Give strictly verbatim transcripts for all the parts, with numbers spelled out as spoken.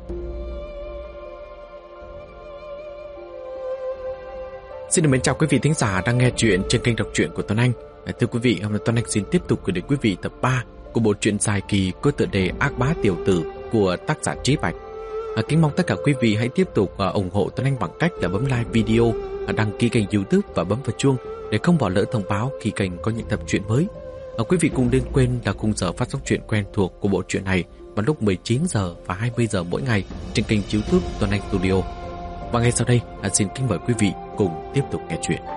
Xin được mến chào quý vị thính giả đang nghe chuyện trên kênh đọc truyện của Tuấn Anh. Thưa quý vị, hôm nay Tuấn Anh xin tiếp tục gửi đến quý vị tập ba của bộ truyện dài kỳ có tựa đề Ác Bá Tiểu Tử của tác giả Trí Bạch. À, kính mong tất cả quý vị hãy tiếp tục uh, ủng hộ Tuấn Anh bằng cách là bấm like video, uh, đăng ký kênh YouTube và bấm vào chuông để không bỏ lỡ thông báo khi kênh có những tập truyện mới. Uh, quý vị cũng đừng quên là khung giờ phát sóng truyện quen thuộc của bộ truyện này vào lúc mười chín giờ và hai mươi giờ mỗi ngày trên kênh YouTube Tuấn Anh Studio. Và ngay sau đây, uh, xin kính mời quý vị cùng tiếp tục nghe chuyện.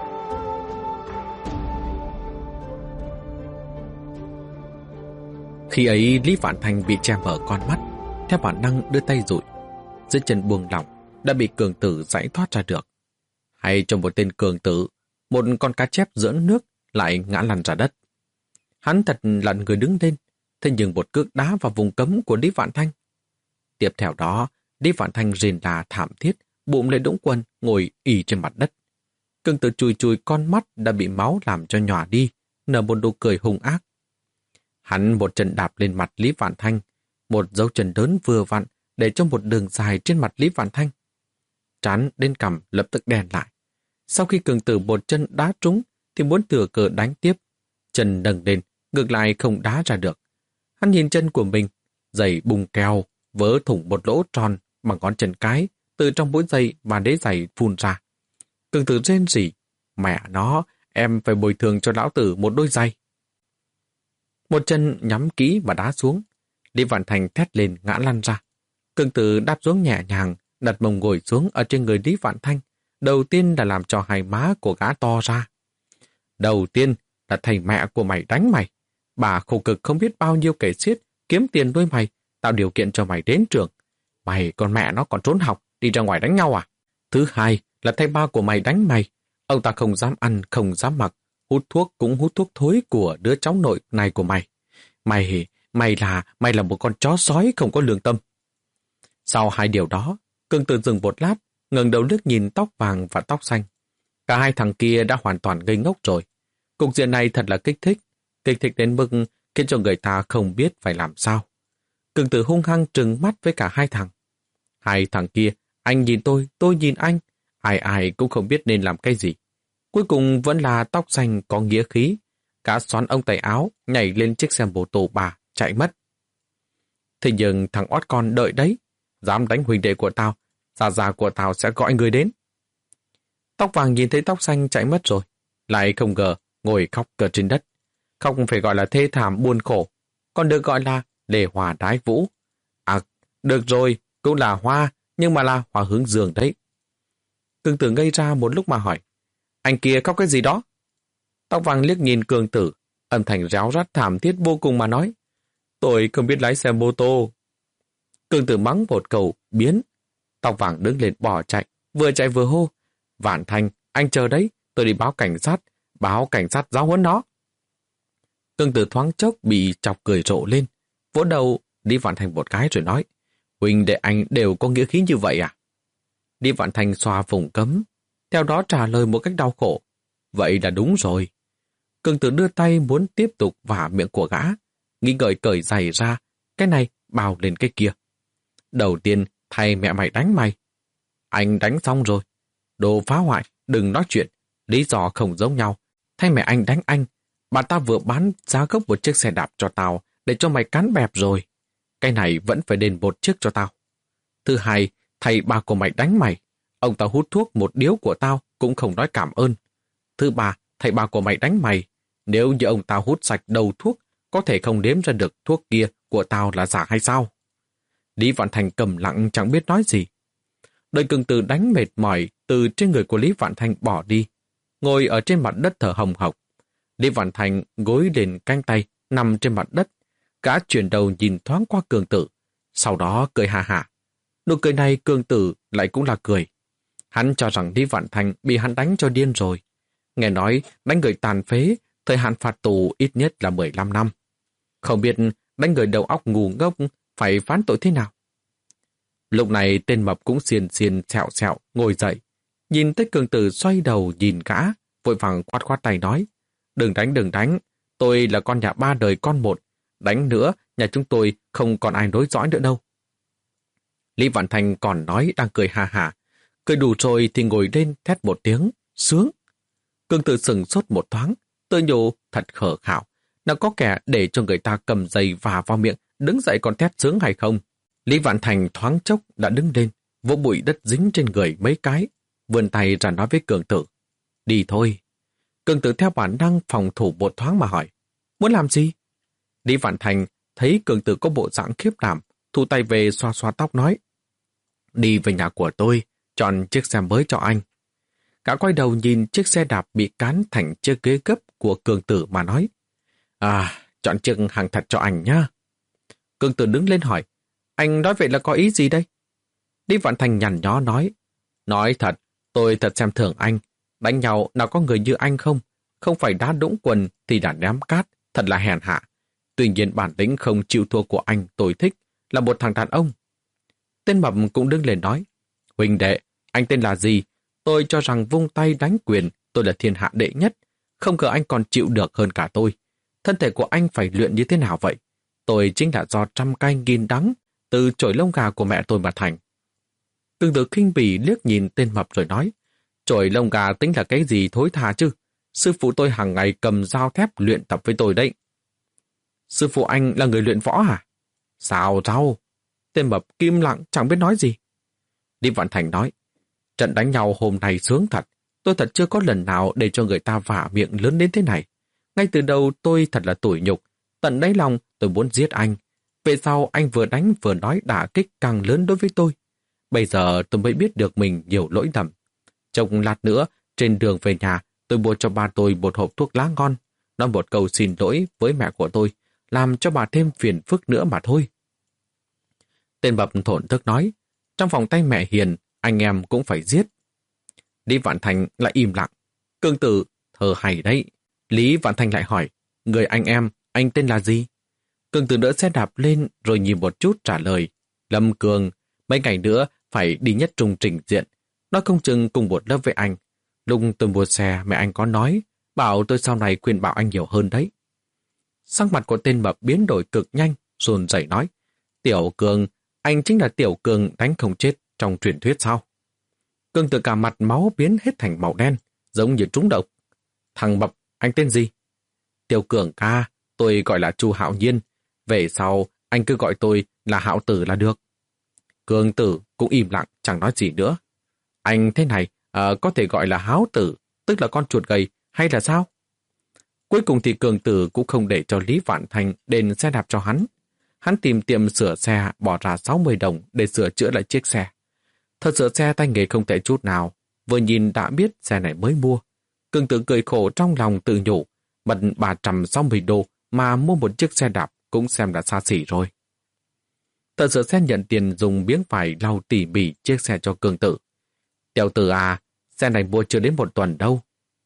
Khi ấy, Lý Vạn Thanh bị che mở con mắt, theo bản năng đưa tay dụi. Dưới chân buông lỏng, đã bị cường tử giải thoát ra được. Hay trong một tên cường tử, một con cá chép dưỡng nước lại ngã lăn ra đất. Hắn thật lặn người đứng lên, thế nhưng một cước đá vào vùng cấm của Lý Vạn Thanh. Tiếp theo đó, Lý Vạn Thanh rên la thảm thiết, bụng lên đũng quần, ngồi ì trên mặt đất. Cường tử chùi chùi con mắt đã bị máu làm cho nhòa đi, nở một nụ cười hung ác. Hắn một chân đạp lên mặt Lý Vạn Thanh, một dấu chân lớn vừa vặn để cho một đường dài trên mặt Lý Vạn Thanh. Trán đến cằm lập tức đen lại. Sau khi cường tử một chân đá trúng thì muốn thừa cờ đánh tiếp. Chân nâng lên, ngược lại không đá ra được. Hắn nhìn chân của mình, giày bùng keo, vỡ thủng một lỗ tròn bằng ngón chân cái, từ trong mũi giày và đế giày phun ra. Cường tử rên rỉ, mẹ nó, em phải bồi thường cho lão tử một đôi giày. Một chân nhắm kỹ và đá xuống. Lý Vạn Thanh thét lên ngã lăn ra. Cường tử đáp xuống nhẹ nhàng, đặt mông ngồi xuống ở trên người Lý Vạn Thanh. Đầu tiên là làm cho hai má của gã to ra. Đầu tiên là thầy mẹ của mày đánh mày. Bà khổ cực không biết bao nhiêu kể xiết, kiếm tiền nuôi mày, tạo điều kiện cho mày đến trường. Mày con mẹ nó còn trốn học, đi ra ngoài đánh nhau à? Thứ hai là thầy ba của mày đánh mày. Ông ta không dám ăn, không dám mặc, hút thuốc cũng hút thuốc thối của đứa cháu nội này của mày. Mày, mày là, mày là một con chó sói không có lương tâm. Sau hai điều đó, cường tử dừng một lát, ngẩng đầu liếc nhìn tóc vàng và tóc xanh. Cả hai thằng kia đã hoàn toàn ngây ngốc rồi. Cục diện này thật là kích thích, kích thích đến mức khiến cho người ta không biết phải làm sao. Cường tử hung hăng trừng mắt với cả hai thằng. Hai thằng kia, anh nhìn tôi, tôi nhìn anh, ai ai cũng không biết nên làm cái gì. Cuối cùng vẫn là tóc xanh có nghĩa khí. Cả xoắn ông tay áo, nhảy lên chiếc xe mô tô bà, chạy mất. Thế nhưng thằng ót con đợi đấy, dám đánh huynh đệ của tao, già già của tao sẽ gọi người đến. Tóc vàng nhìn thấy tóc xanh chạy mất rồi, lại không ngờ ngồi khóc cờ trên đất. Khóc phải gọi là thê thảm buồn khổ, còn được gọi là lề hòa đái vũ. À, được rồi, cũng là hoa, nhưng mà là hoa hướng dương đấy. Cường tử ngây ra một lúc mà hỏi, anh kia khóc cái gì đó? Tóc vàng liếc nhìn cường tử, âm thanh réo rắt thảm thiết vô cùng mà nói, tôi không biết lái xe mô tô. Cường tử mắng một câu, biến. Tóc vàng đứng lên bỏ chạy, vừa chạy vừa hô, Vạn Thanh, anh chờ đấy, tôi đi báo cảnh sát, báo cảnh sát giáo huấn nó. Cường tử thoáng chốc bị chọc cười rộ lên, vỗ đầu Lý Vạn Thanh một cái rồi nói, huynh đệ anh đều có nghĩa khí như vậy à? Lý Vạn Thanh xoa vùng cấm, theo đó trả lời một cách đau khổ, vậy là đúng rồi. Cường tử đưa tay muốn tiếp tục vả miệng của gã, nghĩ ngợi cởi giày ra, cái này bào lên cái kia. Đầu tiên, thầy mẹ mày đánh mày. Anh đánh xong rồi. Đồ phá hoại, đừng nói chuyện. Lý do không giống nhau. Thay mẹ anh đánh anh. Bà ta vừa bán giá gốc một chiếc xe đạp cho tao để cho mày cắn bẹp rồi. Cái này vẫn phải đền một chiếc cho tao. Thứ hai, thầy bà của mày đánh mày. Ông ta hút thuốc một điếu của tao cũng không nói cảm ơn. Thứ ba, thầy bà của mày đánh mày. Nếu như ông ta hút sạch đầu thuốc, có thể không đếm ra được thuốc kia của tao là giả hay sao? Lý Vạn Thanh cầm lặng chẳng biết nói gì. Đợi cường tử đánh mệt mỏi từ trên người của Lý Vạn Thanh bỏ đi, ngồi ở trên mặt đất thở hồng hộc. Lý Vạn Thanh gối lên cánh tay, nằm trên mặt đất. Gã chuyển đầu nhìn thoáng qua cường tử, sau đó cười hà hà. Nụ cười này cường tử lại cũng là cười. Hắn cho rằng Lý Vạn Thanh bị hắn đánh cho điên rồi. Nghe nói đánh người tàn phế, thời hạn phạt tù ít nhất là mười lăm năm. Không biết đánh người đầu óc ngu ngốc phải phán tội thế nào. Lúc này tên mập cũng xiên xiên xẹo xẹo ngồi dậy. Nhìn tới cường tử xoay đầu nhìn gã, vội vàng quát quát tay nói, đừng đánh đừng đánh, tôi là con nhà ba đời con một, đánh nữa nhà chúng tôi không còn ai nối dõi nữa đâu. Lý Vạn Thành còn nói đang cười ha hả. Cười đủ rồi thì ngồi lên thét một tiếng, sướng. Cương Tử sừng sốt một thoáng, tự nhủ thật khờ khảo. Nào có kẻ để cho người ta cầm giày và vào miệng, đứng dậy còn thét sướng hay không? Lý Vạn Thành thoáng chốc đã đứng lên, vỗ bụi đất dính trên người mấy cái, vươn tay ra nói với Cường Tử. Đi thôi. Cường Tử theo bản năng phòng thủ một thoáng mà hỏi. Muốn làm gì? Lý Vạn Thành thấy Cường Tử có bộ dạng khiếp đảm, thu tay về xoa xoa tóc nói. Đi về nhà của tôi, chọn chiếc xe mới cho anh. Cả quay đầu nhìn chiếc xe đạp bị cán thành chiếc ghế gấp của Cường Tử mà nói. À, chọn chiếc hàng thật cho anh nhá. Cường Tử đứng lên hỏi. Anh nói vậy là có ý gì đây? Lý Vạn Thành nhằn nhó nói. Nói thật, tôi thật xem thường anh. Đánh nhau nào có người như anh không? Không phải đá đũng quần thì đã ném cát, thật là hèn hạ. Tuy nhiên bản lĩnh không chịu thua của anh tôi thích, là một thằng đàn ông. Tên Mập cũng đứng lên nói. Huynh đệ, anh tên là gì? Tôi cho rằng vung tay đánh quyền, tôi là thiên hạ đệ nhất. Không ngờ anh còn chịu được hơn cả tôi. Thân thể của anh phải luyện như thế nào vậy? Tôi chính là do trăm cay nghìn đắng từ chổi lông gà của mẹ tôi mà thành. Cường Tử khinh bỉ liếc nhìn tên Mập rồi nói. Chổi lông gà tính là cái gì thối tha chứ? Sư phụ tôi hàng ngày cầm dao thép luyện tập với tôi đấy. Sư phụ anh là người luyện võ hả? Sao rau? Tên Mập kim lặng chẳng biết nói gì. Lý Vạn Thành nói. Trận đánh nhau hôm nay sướng thật. Tôi thật chưa có lần nào để cho người ta vả miệng lớn đến thế này. Ngay từ đầu tôi thật là tủi nhục. Tận đáy lòng tôi muốn giết anh. Về sau anh vừa đánh vừa nói đả kích càng lớn đối với tôi. Bây giờ tôi mới biết được mình nhiều lỗi lầm. Trong lát nữa, trên đường về nhà, tôi mua cho ba tôi một hộp thuốc lá ngon. Nói một câu xin lỗi với mẹ của tôi, làm cho bà thêm phiền phức nữa mà thôi. Tên Mập thổn thức nói, trong vòng tay mẹ hiền, anh em cũng phải giết. Lý Vạn Thành lại im lặng. Cường Tử, thơ hay đấy. Lý Vạn Thành lại hỏi, người anh em, anh tên là gì? Cường Tử đỡ xe đạp lên rồi nhìn một chút trả lời. Lâm Cường, mấy ngày nữa phải đi Nhất Trung trình diện. Nó không chừng cùng một lớp với anh. Lúc tôi mua xe, mẹ anh có nói, bảo tôi sau này khuyên bảo anh nhiều hơn đấy. Sắc mặt của tên Mập biến đổi cực nhanh, run rẩy nói, Tiểu Cường, anh chính là Tiểu Cường đánh không chết trong truyền thuyết sao? Cường Tử cả mặt máu biến hết thành màu đen, giống như trúng độc. Thằng Mập, anh tên gì? Tiểu Cường ca, tôi gọi là Chu Hạo Nhiên. Về sau, anh cứ gọi tôi là Hạo Tử là được. Cường Tử cũng im lặng, chẳng nói gì nữa. Anh thế này, à, có thể gọi là Háo Tử, tức là con chuột gầy, hay là sao? Cuối cùng thì Cường Tử cũng không để cho Lý Vạn Thành đền xe đạp cho hắn. Hắn tìm tiệm sửa xe, bỏ ra sáu mươi đồng để sửa chữa lại chiếc xe. Thật sửa xe tay nghề không tệ chút nào, vừa nhìn đã biết xe này mới mua. Cường Tử cười khổ trong lòng tự nhủ, bật ba trăm sáu mươi đô mà mua một chiếc xe đạp cũng xem là xa xỉ rồi. Thợ sửa xe nhận tiền dùng miếng vải lau tỉ mỉ chiếc xe cho Cường Tử. Tiểu Tử à, xe này mua chưa đến một tuần đâu.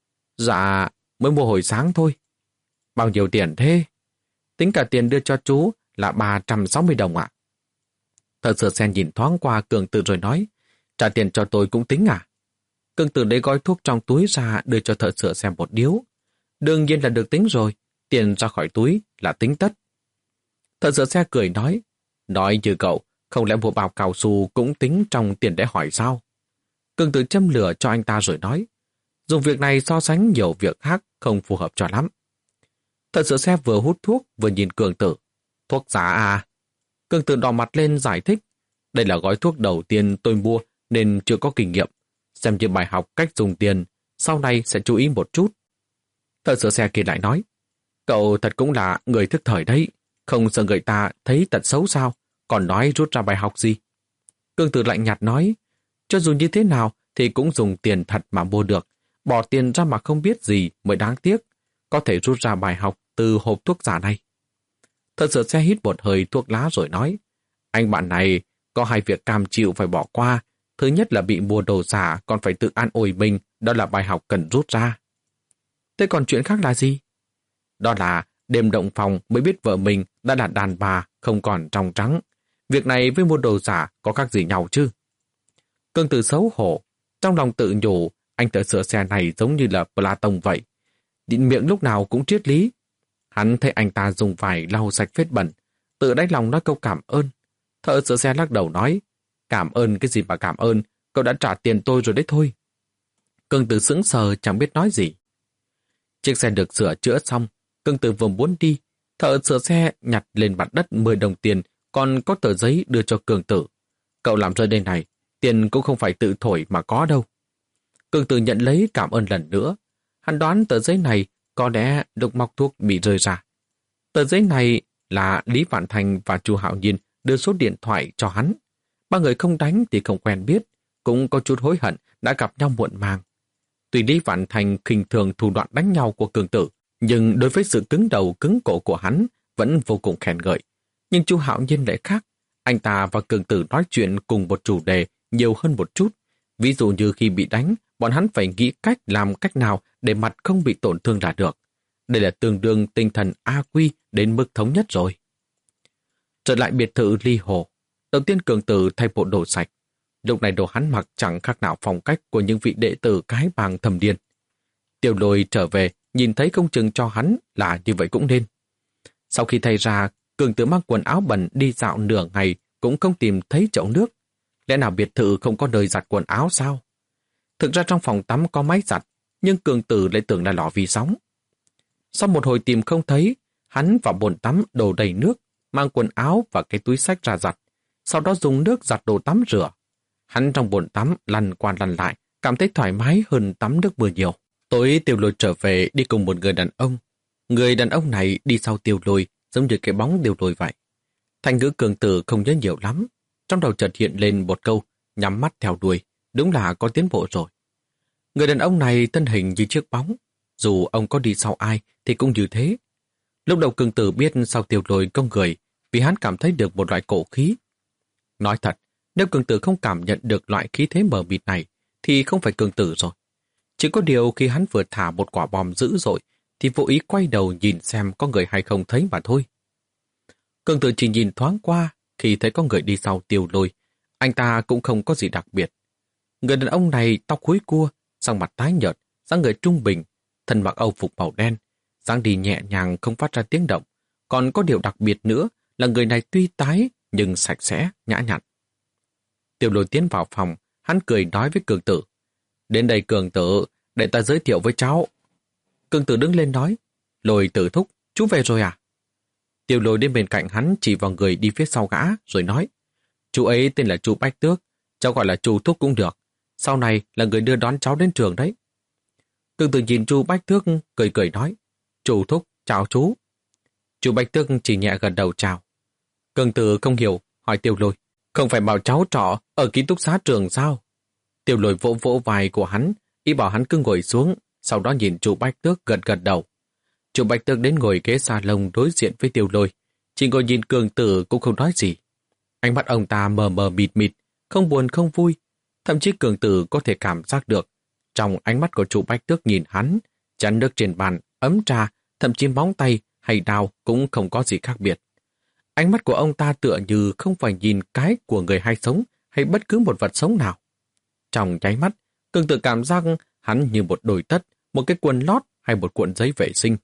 Dạ, mới mua hồi sáng thôi. Bao nhiêu tiền thế? Tính cả tiền đưa cho chú là ba trăm sáu mươi đồng ạ. Thợ sửa xe nhìn thoáng qua Cường Tử rồi nói, trả tiền cho tôi cũng tính à? Cường Tử lấy gói thuốc trong túi ra đưa cho thợ sửa xe một điếu. Đương nhiên là được tính rồi, tiền ra khỏi túi là tính tất. Thợ sửa xe cười nói, nói như cậu, không lẽ mua bao cao su cũng tính trong tiền để hỏi sao? Cường Tử châm lửa cho anh ta rồi nói, dùng việc này so sánh nhiều việc khác không phù hợp cho lắm. Thợ sửa xe vừa hút thuốc vừa nhìn Cường Tử. Thuốc giả à? Cường Tử đỏ mặt lên giải thích, đây là gói thuốc đầu tiên tôi mua nên chưa có kinh nghiệm. Xem như bài học cách dùng tiền, sau này sẽ chú ý một chút. Thợ sửa xe kia lại nói, cậu thật cũng là người thức thời đấy, không sợ người ta thấy tật xấu sao, còn nói rút ra bài học gì. Cường Tử lạnh nhạt nói, cho dù như thế nào thì cũng dùng tiền thật mà mua được, bỏ tiền ra mà không biết gì mới đáng tiếc, có thể rút ra bài học từ hộp thuốc giả này. Thợ sửa xe hít một hơi thuốc lá rồi nói, anh bạn này có hai việc cam chịu phải bỏ qua, thứ nhất là bị mua đồ giả còn phải tự an ủi mình, đó là bài học cần rút ra. Thế còn chuyện khác là gì? Đó là đêm động phòng mới biết vợ mình đã là đàn bà không còn trong trắng. Việc này với mua đồ giả có khác gì nhau chứ? Cường Tử xấu hổ, trong lòng tự nhủ, anh thợ sửa xe này giống như là Platon vậy. Định miệng lúc nào cũng triết lý. Hắn thấy anh ta dùng vải lau sạch vết bẩn, tự đáy lòng nói câu cảm ơn. Thợ sửa xe lắc đầu nói, Cảm ơn cái gì mà cảm ơn, cậu đã trả tiền tôi rồi đấy thôi. Cường Tử sững sờ chẳng biết nói gì. Chiếc xe được sửa chữa xong, Cường Tử vừa muốn đi, thợ sửa xe nhặt lên mặt đất mười đồng tiền, còn có tờ giấy đưa cho Cường Tử. Cậu làm rơi đây này, tiền cũng không phải tự thổi mà có đâu. Cường Tử nhận lấy cảm ơn lần nữa. Hắn đoán tờ giấy này có lẽ lúc móc thuốc bị rơi ra. Tờ giấy này là Lý Vạn Thành và Chu Hạo Nhiên đưa số điện thoại cho hắn. Ba người không đánh thì không quen biết, cũng có chút hối hận đã gặp nhau muộn màng. Tuy Lý Vạn Thành khinh thường thủ đoạn đánh nhau của Cường Tử, nhưng đối với sự cứng đầu cứng cổ của hắn vẫn vô cùng khen ngợi. Nhưng Chu Hạo Nhiên lại khác. Anh ta và Cường Tử nói chuyện cùng một chủ đề nhiều hơn một chút. Ví dụ như khi bị đánh, bọn hắn phải nghĩ cách làm cách nào để mặt không bị tổn thương là được. Đây là tương đương tinh thần A Quy đến mức thống nhất rồi. Trở lại biệt thự Ly Hồ, đầu tiên Cường Tử thay bộ đồ sạch. Lúc này đồ hắn mặc chẳng khác nào phong cách của những vị đệ tử cái bang thầm điên. Tiêu Lôi trở về, nhìn thấy công chừng cho hắn là như vậy cũng nên. Sau khi thay ra, Cường Tử mang quần áo bẩn đi dạo nửa ngày cũng không tìm thấy chậu nước. Lẽ nào biệt thự không có nơi giặt quần áo sao? Thực ra trong phòng tắm có máy giặt, nhưng Cường Tử lại tưởng là lò vi sóng. Sau một hồi tìm không thấy, hắn vào bồn tắm đổ đầy nước, mang quần áo và cái túi xách ra giặt, sau đó dùng nước giặt đồ tắm rửa. Hắn trong bồn tắm lăn qua lăn lại, cảm thấy thoải mái hơn tắm nước mưa nhiều. Tối Tiêu Lôi trở về đi cùng một người đàn ông. Người đàn ông này đi sau Tiêu Lôi, giống như cái bóng Tiêu Lôi vậy. Thành ngữ Cường Tử không nhớ nhiều lắm. Trong đầu chợt hiện lên một câu, nhắm mắt theo đuôi, đúng là có tiến bộ rồi. Người đàn ông này thân hình như chiếc bóng, dù ông có đi sau ai thì cũng như thế. Lúc đầu Cường Tử biết sau Tiêu Lôi có người, vì hắn cảm thấy được một loại cổ khí. Nói thật, nếu Cường Tử không cảm nhận được loại khí thế mờ mịt này, thì không phải Cường Tử rồi. Chỉ có điều khi hắn vừa thả một quả bom dữ dội, thì vô ý quay đầu nhìn xem có người hay không thấy mà thôi. Cường Tử chỉ nhìn thoáng qua, khi thấy có người đi sau Tiêu Lôi, anh ta cũng không có gì đặc biệt. Người đàn ông này tóc húi cua, sắc mặt tái nhợt, dáng người trung bình, thân mặc âu phục màu đen, dáng đi nhẹ nhàng không phát ra tiếng động. Còn có điều đặc biệt nữa là người này tuy tái nhưng sạch sẽ, nhã nhặn. Tiêu Lôi tiến vào phòng, hắn cười nói với Cường Tử. Đến đây Cường Tử, để ta giới thiệu với cháu. Cường Tử đứng lên nói, Lôi Tử thúc, chú về rồi à? Tiêu Lôi đến bên cạnh hắn chỉ vào người đi phía sau gã, rồi nói, chú ấy tên là chú Bách Tước, cháu gọi là chú thúc cũng được. Sau này là người đưa đón cháu đến trường đấy. Cường Tử nhìn chú Bách Tước cười cười nói, chú thúc, chào chú. Chú Bách Tước chỉ nhẹ gật đầu chào. Cường Tử không hiểu, hỏi Tiêu Lôi, không phải bảo cháu trọ ở ký túc xá trường sao? Tiêu Lôi vỗ vỗ vai của hắn, ý bảo hắn cứ ngồi xuống, sau đó nhìn chú Bách Tước gật gật đầu. Chú Bách Tước đến ngồi ghế salon đối diện với Tiêu Lôi, chỉ ngồi nhìn Cường Tử cũng không nói gì. Ánh mắt ông ta mờ mờ mịt mịt, không buồn không vui, thậm chí Cường Tử có thể cảm giác được. Trong ánh mắt của chú Bách Tước nhìn hắn, chén nước trên bàn, ấm trà, thậm chí móng tay hay đao cũng không có gì khác biệt. Ánh mắt của ông ta tựa như không phải nhìn cái của người hay sống hay bất cứ một vật sống nào. Trong nháy mắt, Cường Tử cảm giác hắn như một đôi tất, một cái quần lót hay một cuộn giấy vệ sinh.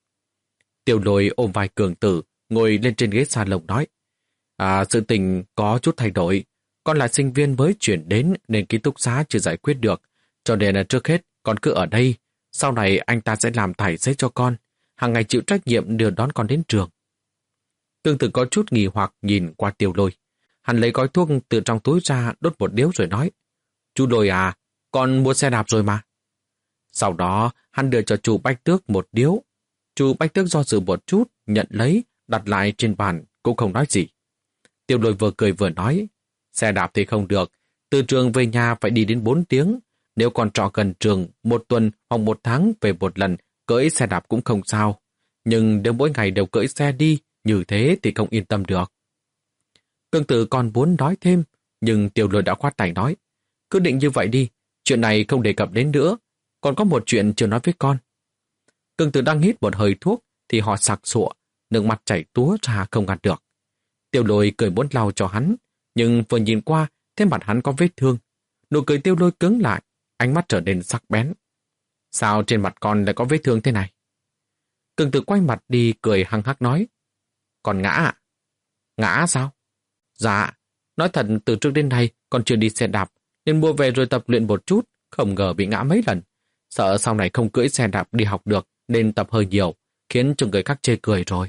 Tiêu Lôi ôm vai Cường Tử, ngồi lên trên ghế salon nói, À, sự tình có chút thay đổi. Con là sinh viên mới chuyển đến nên ký túc xá chưa giải quyết được. Cho nên là trước hết con cứ ở đây. Sau này anh ta sẽ làm tài xế cho con. Hàng ngày chịu trách nhiệm đưa đón con đến trường. Cường Tử có chút nghi hoặc nhìn qua Tiêu Lôi. Hắn lấy gói thuốc từ trong túi ra đốt một điếu rồi nói, Chú Lôi à, con mua xe đạp rồi mà. Sau đó hắn đưa cho chú Bách Tước một điếu. Chú Bách Tước do dự một chút, nhận lấy, đặt lại trên bàn, cũng không nói gì. Tiêu Lôi vừa cười vừa nói, xe đạp thì không được, từ trường về nhà phải đi đến bốn tiếng. Nếu còn trọ gần trường, một tuần hoặc một tháng về một lần, cưỡi xe đạp cũng không sao. Nhưng nếu mỗi ngày đều cưỡi xe đi, như thế thì không yên tâm được. Cường Tử còn muốn nói thêm, nhưng Tiêu Lôi đã khoát tay nói, cứ định như vậy đi, chuyện này không đề cập đến nữa, còn có một chuyện chưa nói với con. Cường Tử đang hít một hơi thuốc, thì họ sặc sụa, nước mặt chảy túa ra không ngăn được. Tiêu Lôi cười muốn lau cho hắn, nhưng vừa nhìn qua, thấy mặt hắn có vết thương. Nụ cười Tiêu Lôi cứng lại, ánh mắt trở nên sắc bén. Sao trên mặt con lại có vết thương thế này? Cường Tử quay mặt đi cười hăng hắc nói, Con ngã ạ? Ngã sao? Dạ, nói thật từ trước đến nay Con chưa đi xe đạp, nên mua về rồi tập luyện một chút, không ngờ bị ngã mấy lần. Sợ sau này không cưỡi xe đạp đi học được, nên tập hơi nhiều, khiến cho người khác chê cười rồi.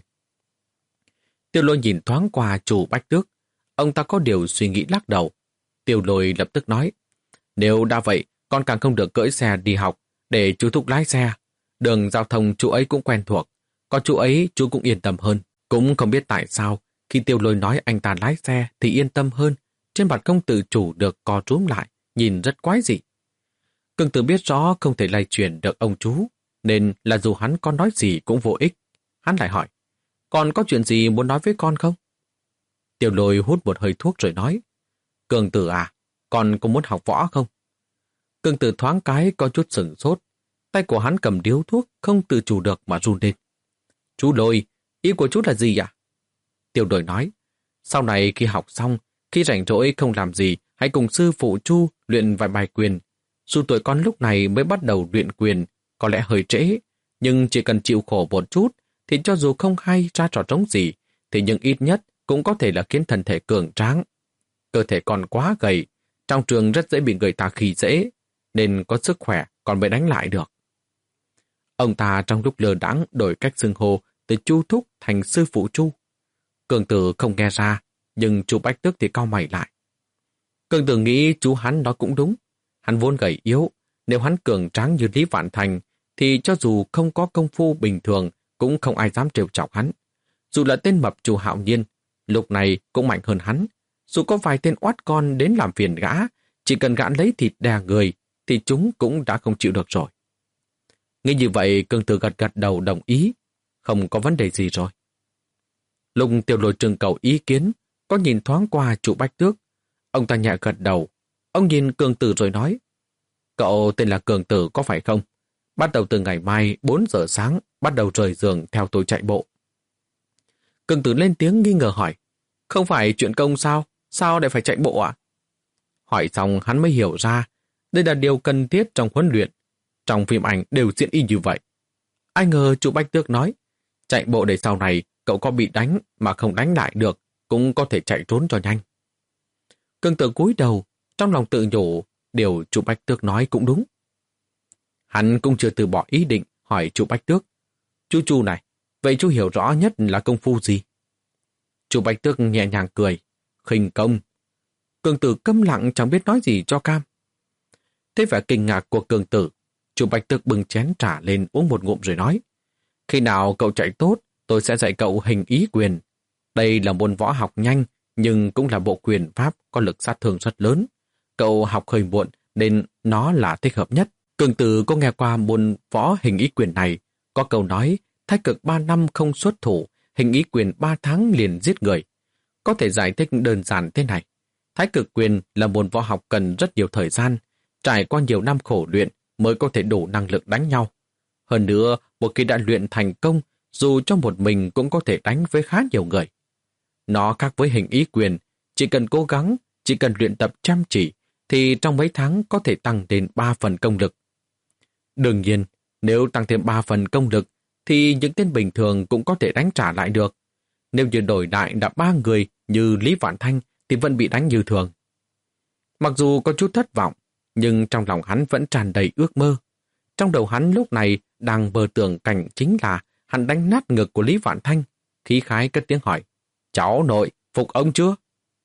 Tiêu Lôi nhìn thoáng qua chủ Bách Tước. Ông ta có điều suy nghĩ lắc đầu. Tiêu Lôi lập tức nói, nếu đã vậy, con càng không được cưỡi xe đi học, để chú Thúc lái xe. Đường giao thông chú ấy cũng quen thuộc, còn chú ấy chú cũng yên tâm hơn. Cũng không biết tại sao, khi Tiêu Lôi nói anh ta lái xe thì yên tâm hơn, trên mặt công tử chủ được co rúm lại, nhìn rất quái dị. Cương Tử biết rõ không thể lay chuyển được ông chú, nên là dù hắn có nói gì cũng vô ích. Hắn lại hỏi, con có chuyện gì muốn nói với con không? Tiêu Lôi hút một hơi thuốc rồi nói, Cương Tử à, con có muốn học võ không? Cương Tử thoáng cái có chút sửng sốt, tay của hắn cầm điếu thuốc không tự chủ được mà run lên. Chú Lôi, ý của chú là gì ạ? Tiêu Lôi nói, sau này khi học xong, khi rảnh rỗi không làm gì, hãy cùng sư phụ Chu luyện vài bài quyền. Dù tuổi con lúc này mới bắt đầu luyện quyền, có lẽ hơi trễ, nhưng chỉ cần chịu khổ một chút, thì cho dù không hay ra trò trống gì, thì nhưng ít nhất cũng có thể là khiến thân thể cường tráng. Cơ thể còn quá gầy, trong trường rất dễ bị người ta khi dễ, nên có sức khỏe còn mới đánh lại được. Ông ta trong lúc lơ đãng đổi cách xưng hô từ Chu Thúc thành sư phụ Chu. Cường Tử không nghe ra, nhưng chú Bách Tước thì cau mày lại. Cường Tử nghĩ chú hắn nói cũng đúng. Hắn vốn gầy yếu, nếu hắn cường tráng như Lý Vạn Thành, thì cho dù không có công phu bình thường, cũng không ai dám trêu chọc hắn. Dù là tên mập Chu Hạo Nhiên, lúc này cũng mạnh hơn hắn. Dù có vài tên oát con đến làm phiền gã, chỉ cần gã lấy thịt đè người, thì chúng cũng đã không chịu được rồi. Nghĩ như vậy, Cường Tử gật gật đầu đồng ý. Không có vấn đề gì rồi. Lúc Tiêu Lôi trưng cầu ý kiến, có nhìn thoáng qua chủ Bách Tước. Ông ta nhẹ gật đầu. Ông nhìn Cường Tử rồi nói, cậu tên là Cường Tử có phải không? Bắt đầu từ ngày mai bốn giờ sáng, bắt đầu rời giường theo tôi chạy bộ. Cường Tử lên tiếng nghi ngờ hỏi, không phải chuyện công sao? Sao lại phải chạy bộ ạ? Hỏi xong hắn mới hiểu ra, đây là điều cần thiết trong huấn luyện. Trong phim ảnh đều diễn y như vậy. Ai ngờ chủ Bách Tước nói, chạy bộ để sau này cậu có bị đánh mà không đánh lại được, cũng có thể chạy trốn cho nhanh. Cường Tử cúi đầu, trong lòng tự nhủ, điều chủ Bách Tước nói cũng đúng. Hắn cũng chưa từ bỏ ý định hỏi chủ Bách Tước, chú Chu này, vậy chú hiểu rõ nhất là công phu gì? Chủ Bách Tước nhẹ nhàng cười, khinh công. Cường Tử câm lặng chẳng biết nói gì cho cam. Thế vẻ kinh ngạc của Cường Tử, chủ Bách Tước bưng chén trà lên uống một ngụm rồi nói, khi nào cậu chạy tốt, tôi sẽ dạy cậu hình ý quyền. Đây là môn võ học nhanh, nhưng cũng là bộ quyền pháp có lực sát thương rất lớn. Cậu học hơi muộn nên nó là thích hợp nhất. Cường Tử có nghe qua môn võ hình ý quyền này, có câu nói thái cực ba năm không xuất thủ, hình ý quyền ba tháng liền giết người. Có thể giải thích đơn giản thế này. Thái cực quyền là môn võ học cần rất nhiều thời gian, trải qua nhiều năm khổ luyện mới có thể đủ năng lực đánh nhau. Hơn nữa, một khi đã luyện thành công, dù cho một mình cũng có thể đánh với khá nhiều người. Nó khác với hình ý quyền, chỉ cần cố gắng, chỉ cần luyện tập chăm chỉ, thì trong mấy tháng có thể tăng đến ba phần công lực. Đương nhiên, nếu tăng thêm ba phần công lực, thì những tên bình thường cũng có thể đánh trả lại được. Nếu như đổi lại đã ba người như Lý Vạn Thanh, thì vẫn bị đánh như thường. Mặc dù có chút thất vọng, nhưng trong lòng hắn vẫn tràn đầy ước mơ. Trong đầu hắn lúc này đang mơ tưởng cảnh chính là hắn đánh nát ngực của Lý Vạn Thanh, khí khái cất tiếng hỏi, cháu nội, phục ông chưa?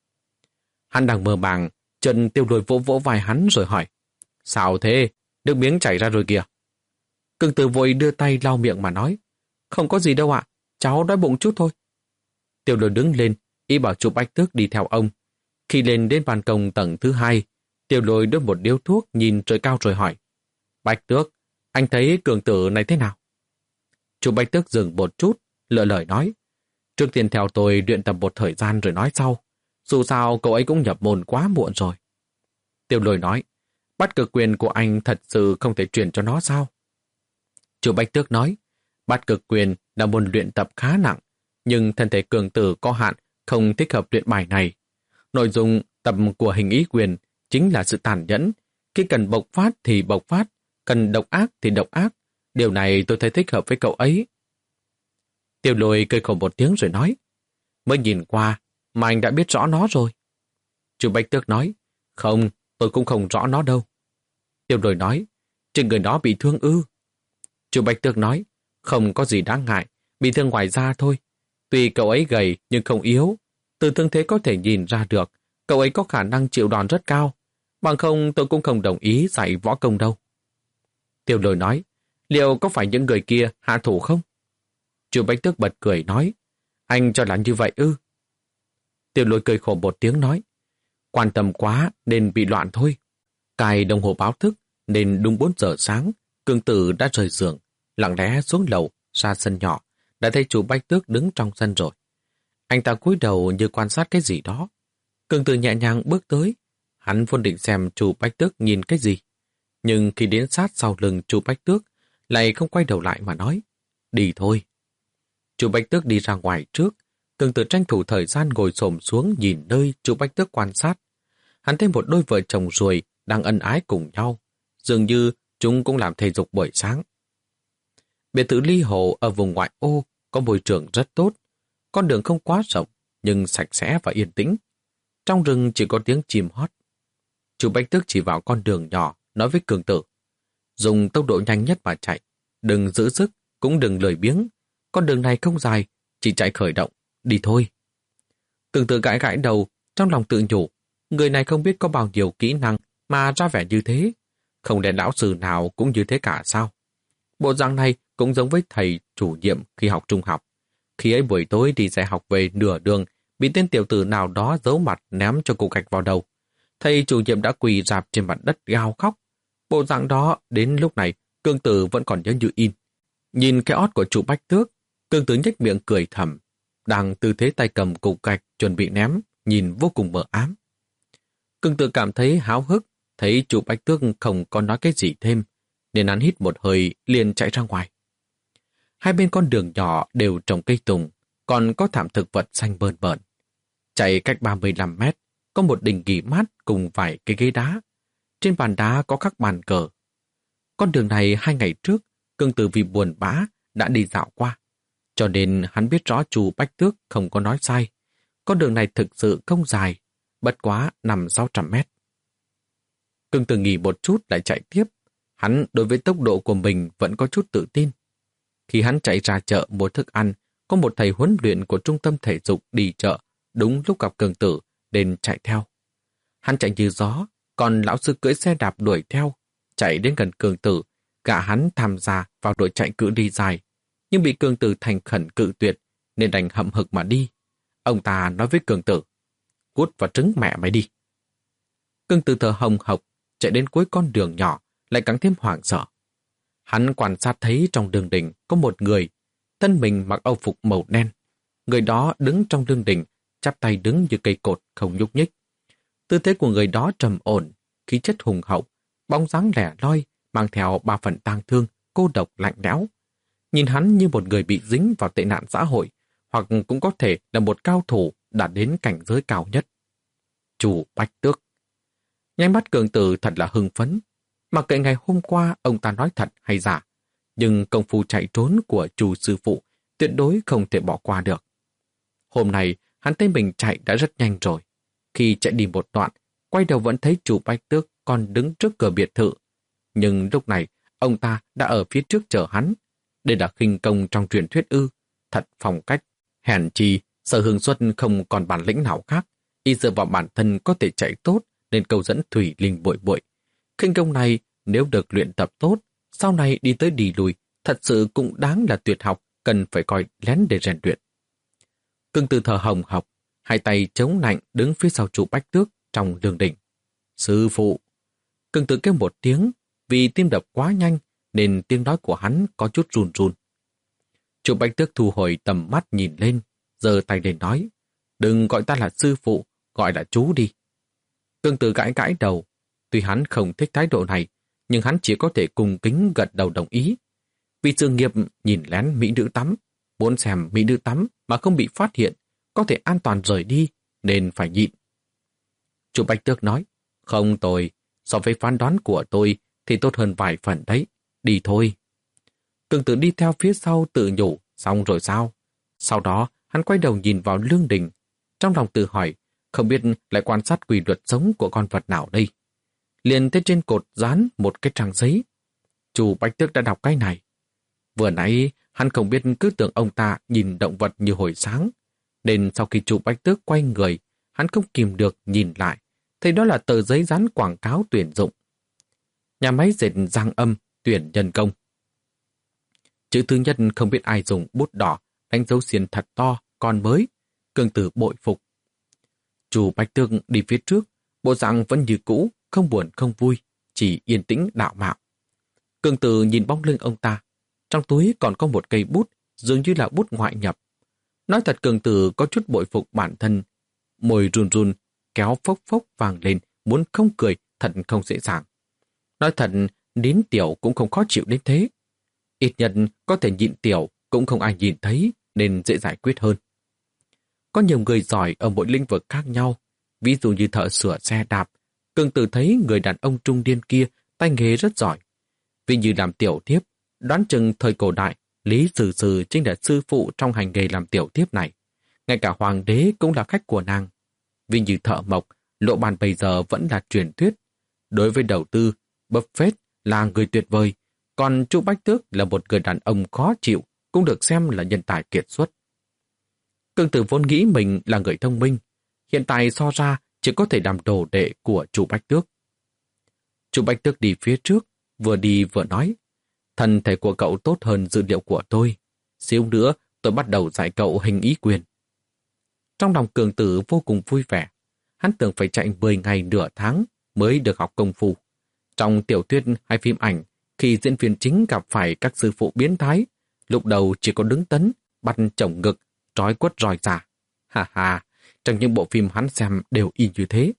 Hắn đang mơ màng, Trần Tiêu Lôi vỗ vỗ vai hắn rồi hỏi, sao thế, nước miếng chảy ra rồi kìa. Cường Tử vội đưa tay lau miệng mà nói, không có gì đâu ạ, cháu đói bụng chút thôi. Tiêu Lôi đứng lên, ý bảo chủ Bách Tước đi theo ông. Khi lên đến ban công tầng thứ hai, Tiêu Lôi đưa một điếu thuốc nhìn trời cao rồi hỏi, Bách Tước, anh thấy Cường Tử này thế nào? Chủ Bách Tước dừng một chút, lựa lời nói, trước tiên theo tôi luyện tập một thời gian rồi nói sau. Dù sao cậu ấy cũng nhập môn quá muộn rồi. Tiêu Lôi nói, bắt cực quyền của anh thật sự không thể truyền cho nó sao? Chủ Bách Tước nói, bắt cực quyền là môn luyện tập khá nặng, nhưng thân thể Cường Tử có hạn, không thích hợp luyện bài này. Nội dung tập của hình ý quyền chính là sự tàn nhẫn. Khi cần bộc phát thì bộc phát, cần độc ác thì độc ác. Điều này tôi thấy thích hợp với cậu ấy. Tiêu Lôi cười khổ một tiếng rồi nói, mới nhìn qua mà anh đã biết rõ nó rồi. Chủ Bách Tước nói, Không, tôi cũng không rõ nó đâu. Tiêu Lôi nói, trên người nó bị thương ư? Chu Bạch Tước nói, không có gì đáng ngại, bị thương ngoài da thôi. Tuy cậu ấy gầy nhưng không yếu, từ thương thế có thể nhìn ra được, cậu ấy có khả năng chịu đòn rất cao. Bằng không tôi cũng không đồng ý dạy võ công đâu. Tiêu Lôi nói, liệu có phải những người kia hạ thủ không? Chu Bạch Tước bật cười nói, anh cho là như vậy ư? Tiêu Lôi cười khổ một tiếng nói, quan tâm quá nên bị loạn thôi. Cài đồng hồ báo thức nên đúng bốn giờ sáng, Cương Tử đã rời giường, lặng lẽ xuống lầu, ra sân nhỏ, đã thấy Chu Bạch Tước đứng trong sân rồi. Anh ta cúi đầu như quan sát cái gì đó. Cương Tử nhẹ nhàng bước tới, hắn vốn định xem Chu Bạch Tước nhìn cái gì. Nhưng khi đến sát sau lưng Chu Bạch Tước, lại không quay đầu lại mà nói, đi thôi. Chu Bạch Tước đi ra ngoài trước, Cương Tử tranh thủ thời gian ngồi xổm xuống nhìn nơi Chu Bạch Tước quan sát. Hắn thấy một đôi vợ chồng ruồi đang ân ái cùng nhau, dường như chúng cũng làm thể dục buổi sáng. Biệt thự Ly Hồ ở vùng ngoại ô có môi trường rất tốt, con đường không quá rộng nhưng sạch sẽ và yên tĩnh. Trong rừng chỉ có tiếng chim hót. Chu Bạch Tước chỉ vào con đường nhỏ, nói với Cương Tử, dùng tốc độ nhanh nhất mà chạy, đừng giữ sức, cũng đừng lười biếng. Con đường này không dài, chỉ chạy khởi động, đi thôi. Cương Tử gãi gãi đầu, trong lòng tự nhủ, người này không biết có bao nhiêu kỹ năng mà ra vẻ như thế. Không lẽ lão sư nào cũng như thế cả sao? Bộ dạng này cũng giống với thầy chủ nhiệm khi học trung học. Khi ấy buổi tối đi dạy học về nửa đường, bị tên tiểu tử nào đó giấu mặt ném cho cục gạch vào đầu. Thầy chủ nhiệm đã quỳ rạp trên mặt đất gào khóc. Bộ dạng đó đến lúc này Cương Tử vẫn còn nhớ như in. Nhìn cái ót của Chu Bạch Tước, Cương Tử nhếch miệng cười thầm, đang tư thế tay cầm cục gạch chuẩn bị ném, nhìn vô cùng mờ ám. Cương Tử cảm thấy háo hức, thấy Chu Bạch Tước không có nói cái gì thêm, nên hắn hít một hơi liền chạy ra ngoài. Hai bên con đường nhỏ đều trồng cây tùng, còn có thảm thực vật xanh bờn bờn. Chạy cách ba mươi lăm mét, có một đình nghỉ mát cùng vài cái ghế đá. Trên bàn đá có khắc bàn cờ. Con đường này hai ngày trước, Cương Tử vì buồn bã đã đi dạo qua. Cho nên hắn biết rõ Chu Bạch Tước không có nói sai. Con đường này thực sự không dài, bất quá năm sáu trăm mét. Cương Tử nghỉ một chút lại chạy tiếp. Hắn đối với tốc độ của mình vẫn có chút tự tin. Khi hắn chạy ra chợ mua thức ăn, có một thầy huấn luyện của trung tâm thể dục đi chợ, đúng lúc gặp Cương Tử, nên chạy theo. Hắn chạy như gió, còn lão sư cưỡi xe đạp đuổi theo, chạy đến gần Cương Tử, cả hắn tham gia vào đội chạy cự ly dài, nhưng bị Cương Tử thành khẩn cự tuyệt, nên đành hậm hực mà đi. Ông ta nói với Cương Tử, cút vào trứng mẹ mày đi. Cương Tử thở hồng hộc, chạy đến cuối con đường nhỏ, lại càng thêm hoảng sợ. Hắn quan sát thấy trong đường đình có một người, thân mình mặc âu phục màu đen. Người đó đứng trong đường đình, chắp tay đứng như cây cột không nhúc nhích. Tư thế của người đó trầm ổn, khí chất hùng hậu, bóng dáng lẻ loi, mang theo ba phần tang thương, cô độc lạnh lẽo. Nhìn hắn như một người bị dính vào tệ nạn xã hội, hoặc cũng có thể là một cao thủ đã đến cảnh giới cao nhất. Chu Bạch Tước. Nháy mắt Cương Tử thật là hưng phấn. Mặc kệ ngày hôm qua ông ta nói thật hay giả, nhưng công phu chạy trốn của Chu sư phụ tuyệt đối không thể bỏ qua được. Hôm nay, hắn thấy mình chạy đã rất nhanh rồi. Khi chạy đi một đoạn, quay đầu vẫn thấy Chu Bạch Tước còn đứng trước cửa biệt thự. Nhưng lúc này, ông ta đã ở phía trước chờ hắn. Đây là khinh công trong truyền thuyết ư, thật phong cách. Hèn chi, Sở Hương Xuân không còn bản lĩnh nào khác. Y dựa vào bản thân có thể chạy tốt, nên câu dẫn Thủy Linh bội bội. Khinh công này, nếu được luyện tập tốt, sau này đi tới đi lùi, thật sự cũng đáng là tuyệt học, cần phải coi lén để rèn luyện. Cương Tử thở hồng hộc, hai tay chống nạnh đứng phía sau Chu Bạch Tước trong đường đỉnh. Sư phụ! Cương Tử kêu một tiếng, vì tim đập quá nhanh, nên tiếng nói của hắn có chút run run. Chu Bạch Tước thu hồi tầm mắt nhìn lên, giơ tay lên nói, đừng gọi ta là sư phụ, gọi là chú đi. Cương Tử gãi gãi đầu, tuy hắn không thích thái độ này, nhưng hắn chỉ có thể cung kính gật đầu đồng ý. Vì sự nghiệp nhìn lén mỹ nữ tắm, muốn xem mỹ nữ tắm mà không bị phát hiện, có thể an toàn rời đi, nên phải nhịn. Chu Bạch Tước nói, không tồi, so với phán đoán của tôi thì tốt hơn vài phần đấy, đi thôi. Cương Tử đi theo phía sau tự nhủ, xong rồi sao? Sau đó, hắn quay đầu nhìn vào lương đình, trong lòng tự hỏi, không biết lại quan sát quy luật sống của con vật nào đây. Liền thấy trên cột dán một cái trang giấy. Chu Bách Tước đã đọc cái này. Vừa nãy, hắn không biết cứ tưởng ông ta nhìn động vật như hồi sáng, nên sau khi Chu Bách Tước quay người, hắn không kìm được nhìn lại, thấy đó là tờ giấy dán quảng cáo tuyển dụng. Nhà máy dệt Giang Âm tuyển nhân công. Chữ thứ nhất không biết ai dùng bút đỏ đánh dấu xiên thật to, còn mới, Cương Tử bội phục. Chu Bách Tước đi phía trước, bộ dạng vẫn như cũ, không buồn không vui, chỉ yên tĩnh đạo mạo. Cương Tử nhìn bóng lưng ông ta, trong túi còn có một cây bút, dường như là bút ngoại nhập. Nói thật Cương Tử có chút bội phục bản thân, môi run run, kéo phốc phốc vàng lên, muốn không cười, thật không dễ dàng. Nói thật, nín tiểu cũng không khó chịu đến thế. Ít nhất có thể nhịn tiểu, cũng không ai nhìn thấy, nên dễ giải quyết hơn. Có nhiều người giỏi ở mỗi lĩnh vực khác nhau, ví dụ như thợ sửa xe đạp. Cương Tử thấy người đàn ông trung niên kia tay nghề rất giỏi. Vì như làm tiểu thiếp, đoán chừng thời cổ đại, Lý Sử Sử chính là sư phụ trong hành nghề làm tiểu thiếp này. Ngay cả hoàng đế cũng là khách của nàng. Vì như thợ mộc, Lộ Bàn bây giờ vẫn là truyền thuyết. Đối với đầu tư, Buffett là người tuyệt vời, còn Chu Bách Tước là một người đàn ông khó chịu, cũng được xem là nhân tài kiệt xuất. Cương Tử vốn nghĩ mình là người thông minh, hiện tại so ra chỉ có thể làm đồ đệ của Chu Bách Tước. Chu Bách Tước đi phía trước, vừa đi vừa nói, thân thể của cậu tốt hơn dữ liệu của tôi. Xíu nữa tôi bắt đầu dạy cậu hình ý quyền. Trong lòng Cương Tử vô cùng vui vẻ, hắn tưởng phải chạy mười ngày nửa tháng mới được học công phu. Trong tiểu thuyết hay phim ảnh, khi diễn viên chính gặp phải các sư phụ biến thái, lúc đầu chỉ có đứng tấn, bắt chổng ngực, trói quất roi giả. Ha ha, trong những bộ phim hắn xem đều y như thế.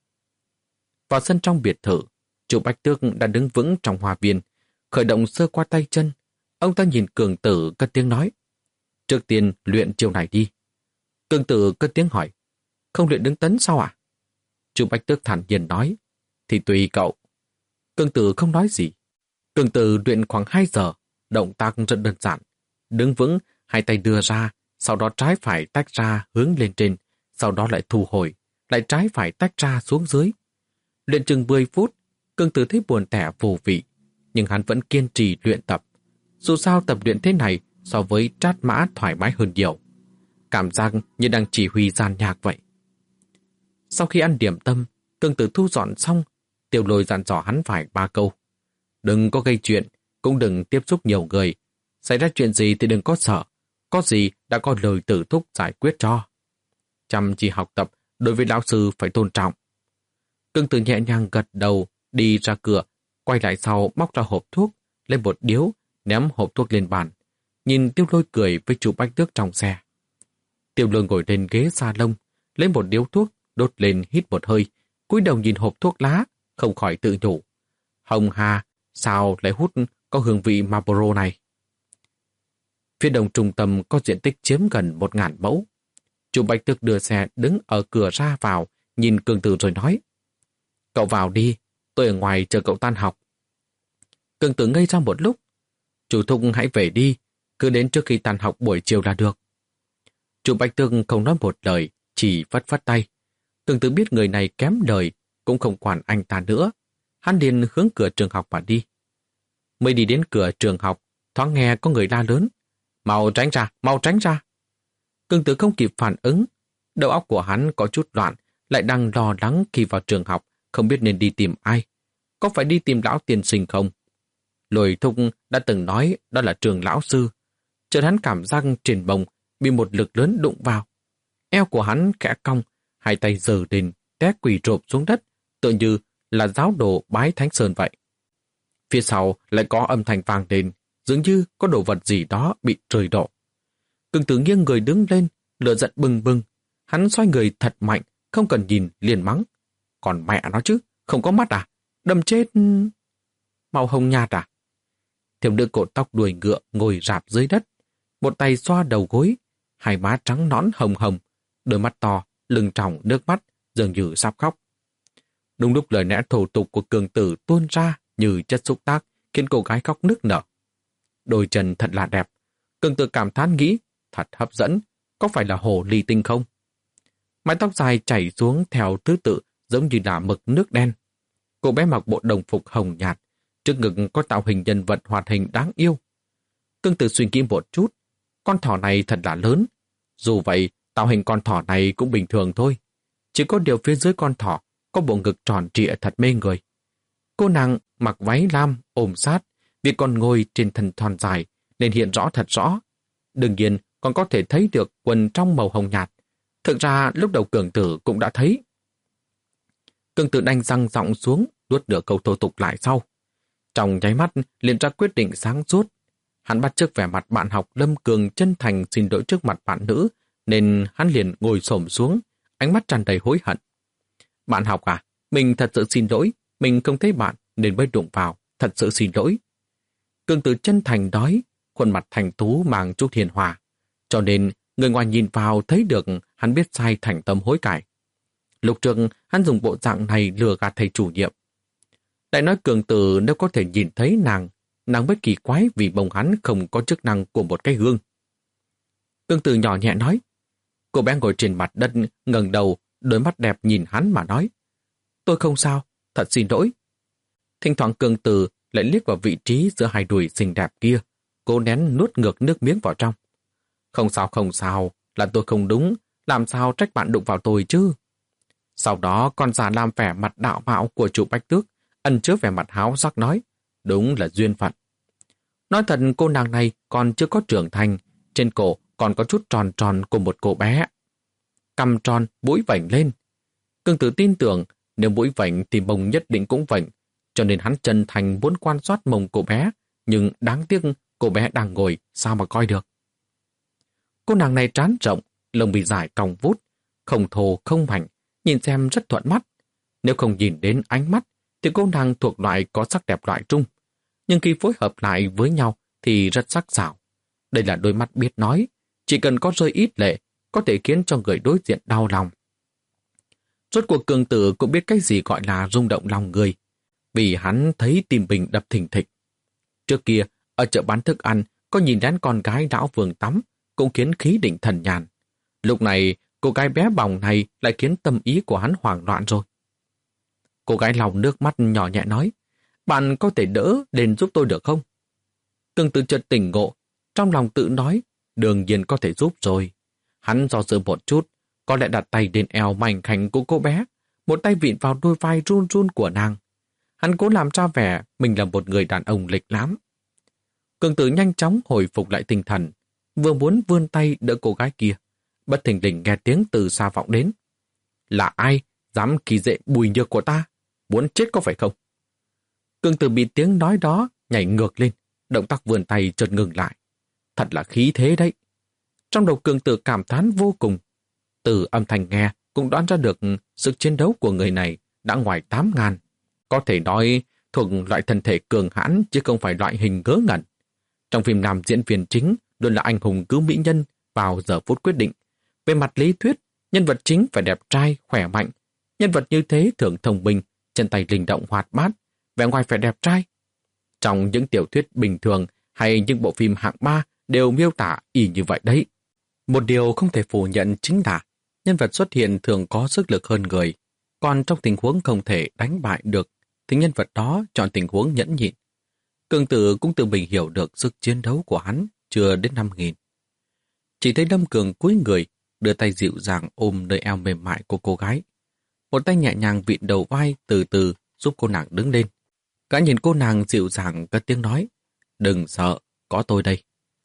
Vào sân trong biệt thự, Chu Bách Tước đã đứng vững trong hoa viên, khởi động sơ qua tay chân. Ông ta nhìn Cường Tử cất tiếng nói, trước tiên luyện chiều này đi. Cường Tử cất tiếng hỏi, không luyện đứng tấn sao ạ? Chu Bách Tước thản nhiên nói, thì tùy cậu. Cường Tử không nói gì. Cường Tử luyện khoảng hai giờ, động tác rất đơn giản. Đứng vững, hai tay đưa ra, sau đó trái phải tách ra hướng lên trên, sau đó lại thu hồi, lại trái phải tách ra xuống dưới. Luyện chừng mười phút, Cường Tử thấy buồn tẻ vô vị, nhưng hắn vẫn kiên trì luyện tập. Dù sao tập luyện thế này so với trát mã thoải mái hơn nhiều. Cảm giác như đang chỉ huy gian nhạc vậy. Sau khi ăn điểm tâm, Cường Tử thu dọn xong, Tiểu Lôi dặn dò hắn phải ba câu. Đừng có gây chuyện, cũng đừng tiếp xúc nhiều người. Xảy ra chuyện gì thì đừng có sợ. Có gì đã có lời tử thúc giải quyết cho. Chăm chỉ học tập, đối với lão sư phải tôn trọng. Cường Tử nhẹ nhàng gật đầu, đi ra cửa, quay lại sau móc ra hộp thuốc, lên một điếu, ném hộp thuốc lên bàn. Nhìn Tiêu Lôi cười với Chu Bách Tước trong xe. Tiêu Lôi ngồi lên ghế salon, lấy một điếu thuốc, đốt lên hít một hơi, cúi đầu nhìn hộp thuốc lá, không khỏi tự nhủ. Hồng Hà, sao lại hút có hương vị Marlboro này? Phía đông trung tâm có diện tích chiếm gần một ngàn mẫu. Chu Bách Tước đưa xe đứng ở cửa ra vào, nhìn Cường Tử rồi nói. Cậu vào đi, tôi ở ngoài chờ cậu tan học. Cường Tử ngây ra một lúc. Chủ thúc hãy về đi, cứ đến trước khi tan học buổi chiều là được. Chu Bách Tước không nói một lời, chỉ phất phất tay. Cường Tử biết người này kém lời, cũng không quản anh ta nữa. Hắn liền hướng cửa trường học mà đi. Mới đi đến cửa trường học, thoáng nghe có người la lớn. Mau tránh ra, mau tránh ra. Cường Tử không kịp phản ứng. Đầu óc của hắn có chút loạn, lại đang lo lắng khi vào trường học, không biết nên đi tìm ai. Có phải đi tìm lão tiên sinh không? Lôi Thúc đã từng nói đó là trường lão sư. Chợt hắn cảm giác trên bồng bị một lực lớn đụng vào. Eo của hắn khẽ cong, hai tay giơ lên, té quỳ rộp xuống đất, tựa như là giáo đồ bái Thánh Sơn vậy. Phía sau lại có âm thanh vang lên, dường như có đồ vật gì đó bị rơi đổ. Cường Tử nghiêng người đứng lên, lửa giận bừng bừng. Hắn xoay người thật mạnh, không cần nhìn liền mắng. Còn mẹ nó chứ, không có mắt à? Đâm chết... Màu hồng nhạt à? Thiếu nữ cột tóc đuôi ngựa ngồi rạp dưới đất, một tay xoa đầu gối, hai má trắng nõn hồng hồng, đôi mắt to, lưng tròng nước mắt, dường như sắp khóc. Đúng lúc lời lẽ thổ tục của Cường Tử tuôn ra như chất xúc tác, khiến cô gái khóc nức nở. Đôi chân thật là đẹp. Cường Tử cảm thán nghĩ, thật hấp dẫn, có phải là hồ ly tinh không? Mái tóc dài chảy xuống theo thứ tự giống như là mực nước đen. Cô bé mặc bộ đồng phục hồng nhạt, trước ngực có tạo hình nhân vật hoạt hình đáng yêu. Cương Tử suy nghĩ một chút, con thỏ này thật là lớn. Dù vậy, tạo hình con thỏ này cũng bình thường thôi. Chỉ có điều phía dưới con thỏ có bộ ngực tròn trịa thật mê người. Cô nàng mặc váy lam ôm sát, vì còn ngồi trên thân thon dài nên hiện rõ thật rõ. Đương nhiên còn có thể thấy được quần trong màu hồng nhạt. Thực ra lúc đầu Cường Tử cũng đã thấy. Cường Tử đành răng giọng xuống, nuốt nửa câu thô tục lại sau. Trong nháy mắt liền ra quyết định sáng suốt. Hắn bắt chước vẻ mặt bạn học Lâm Cường chân thành xin lỗi trước mặt bạn nữ, nên hắn liền ngồi xổm xuống, ánh mắt tràn đầy hối hận. Bạn học à, mình thật sự xin lỗi, mình không thấy bạn nên mới đụng vào, thật sự xin lỗi. Cường Tử chân thành nói, khuôn mặt thành tú mang chút hiền hòa, cho nên người ngoài nhìn vào thấy được hắn biết sai thành tâm hối cải. Lúc trước hắn dùng bộ dạng này lừa gạt thầy chủ nhiệm. Lại nói Cường Tử nếu có thể nhìn thấy nàng, nàng mới kỳ quái vì bông hắn không có chức năng của một cái gương. Cường Tử nhỏ nhẹ nói, cô bé ngồi trên mặt đất ngẩng đầu, đôi mắt đẹp nhìn hắn mà nói, tôi không sao, thật xin lỗi. Thỉnh thoảng Cường Tử lại liếc vào vị trí giữa hai đùi xinh đẹp kia, cố nén nuốt ngược nước miếng vào trong. Không sao không sao, là tôi không đúng, làm sao trách bạn đụng vào tôi chứ. Sau đó còn giả làm vẻ mặt đạo mạo của chủ Bách Tước, ẩn chứa vẻ mặt háo sắc nói, đúng là duyên phận. Nói thật cô nàng này còn chưa có trưởng thành, trên cổ còn có chút tròn tròn của một cô bé. Cằm tròn, mũi vảnh lên. Cường Tử tin tưởng nếu mũi vảnh thì mông nhất định cũng vảnh, cho nên hắn chân thành muốn quan sát mông cô bé, nhưng đáng tiếc cô bé đang ngồi, sao mà coi được. Cô nàng này trán rộng, lông bị dài cong vút, không thô không mảnh, nhìn xem rất thuận mắt. Nếu không nhìn đến ánh mắt, thì cô nàng thuộc loại có sắc đẹp loại trung. Nhưng khi phối hợp lại với nhau thì rất sắc sảo. Đây là đôi mắt biết nói, chỉ cần có rơi ít lệ, có thể khiến cho người đối diện đau lòng. Rốt cuộc Cường Tử cũng biết cái gì gọi là rung động lòng người, vì hắn thấy tim mình đập thình thịch. Trước kia, ở chợ bán thức ăn, có nhìn đến con gái lão Vương tắm, cũng khiến khí định thần nhàn. Lúc này, cô gái bé bỏng này lại khiến tâm ý của hắn hoảng loạn rồi. Cô gái lòng nước mắt nhỏ nhẹ nói, bạn có thể đỡ lên giúp tôi được không? Cường Tử chợt tỉnh ngộ, trong lòng tự nói, đương nhiên có thể giúp rồi. Hắn do dự một chút, có lẽ đặt tay lên eo mảnh khảnh của cô bé, một tay vịn vào đôi vai run run của nàng. Hắn cố làm ra vẻ mình là một người đàn ông lịch lãm. Cường Tử nhanh chóng hồi phục lại tinh thần, vừa muốn vươn tay đỡ cô gái kia, bất thình lình nghe tiếng từ xa vọng đến. Là ai dám kỳ dệ Bùi Nhược của ta? Muốn chết có phải không? Cường Tử bị tiếng nói đó nhảy ngược lên, động tác vươn tay chợt ngừng lại. Thật là khí thế đấy. Trong đầu Cường Tử cảm thán vô cùng. Từ âm thanh nghe cũng đoán ra được sức chiến đấu của người này đã ngoài tám ngàn. Có thể nói thuộc loại thân thể cường hãn chứ không phải loại hình ngớ ngẩn. Trong phim nam diễn viên chính luôn là anh hùng cứu mỹ nhân vào giờ phút quyết định. Về mặt lý thuyết, nhân vật chính phải đẹp trai, khỏe mạnh. Nhân vật như thế thường thông minh, chân tay linh động hoạt bát, vẻ ngoài phải đẹp trai. Trong những tiểu thuyết bình thường hay những bộ phim hạng ba đều miêu tả y như vậy đấy. Một điều không thể phủ nhận chính là nhân vật xuất hiện thường có sức lực hơn người, còn trong tình huống không thể đánh bại được thì nhân vật đó chọn tình huống nhẫn nhịn. Cường Tử cũng tự mình hiểu được sức chiến đấu của hắn chưa đến năm nghìn. Chỉ thấy Lâm Cường cúi người, đưa tay dịu dàng ôm nơi eo mềm mại của cô gái. Một tay nhẹ nhàng vịn đầu vai từ từ giúp cô nàng đứng lên. Cả nhìn cô nàng dịu dàng cất tiếng nói, đừng sợ, có tôi đây.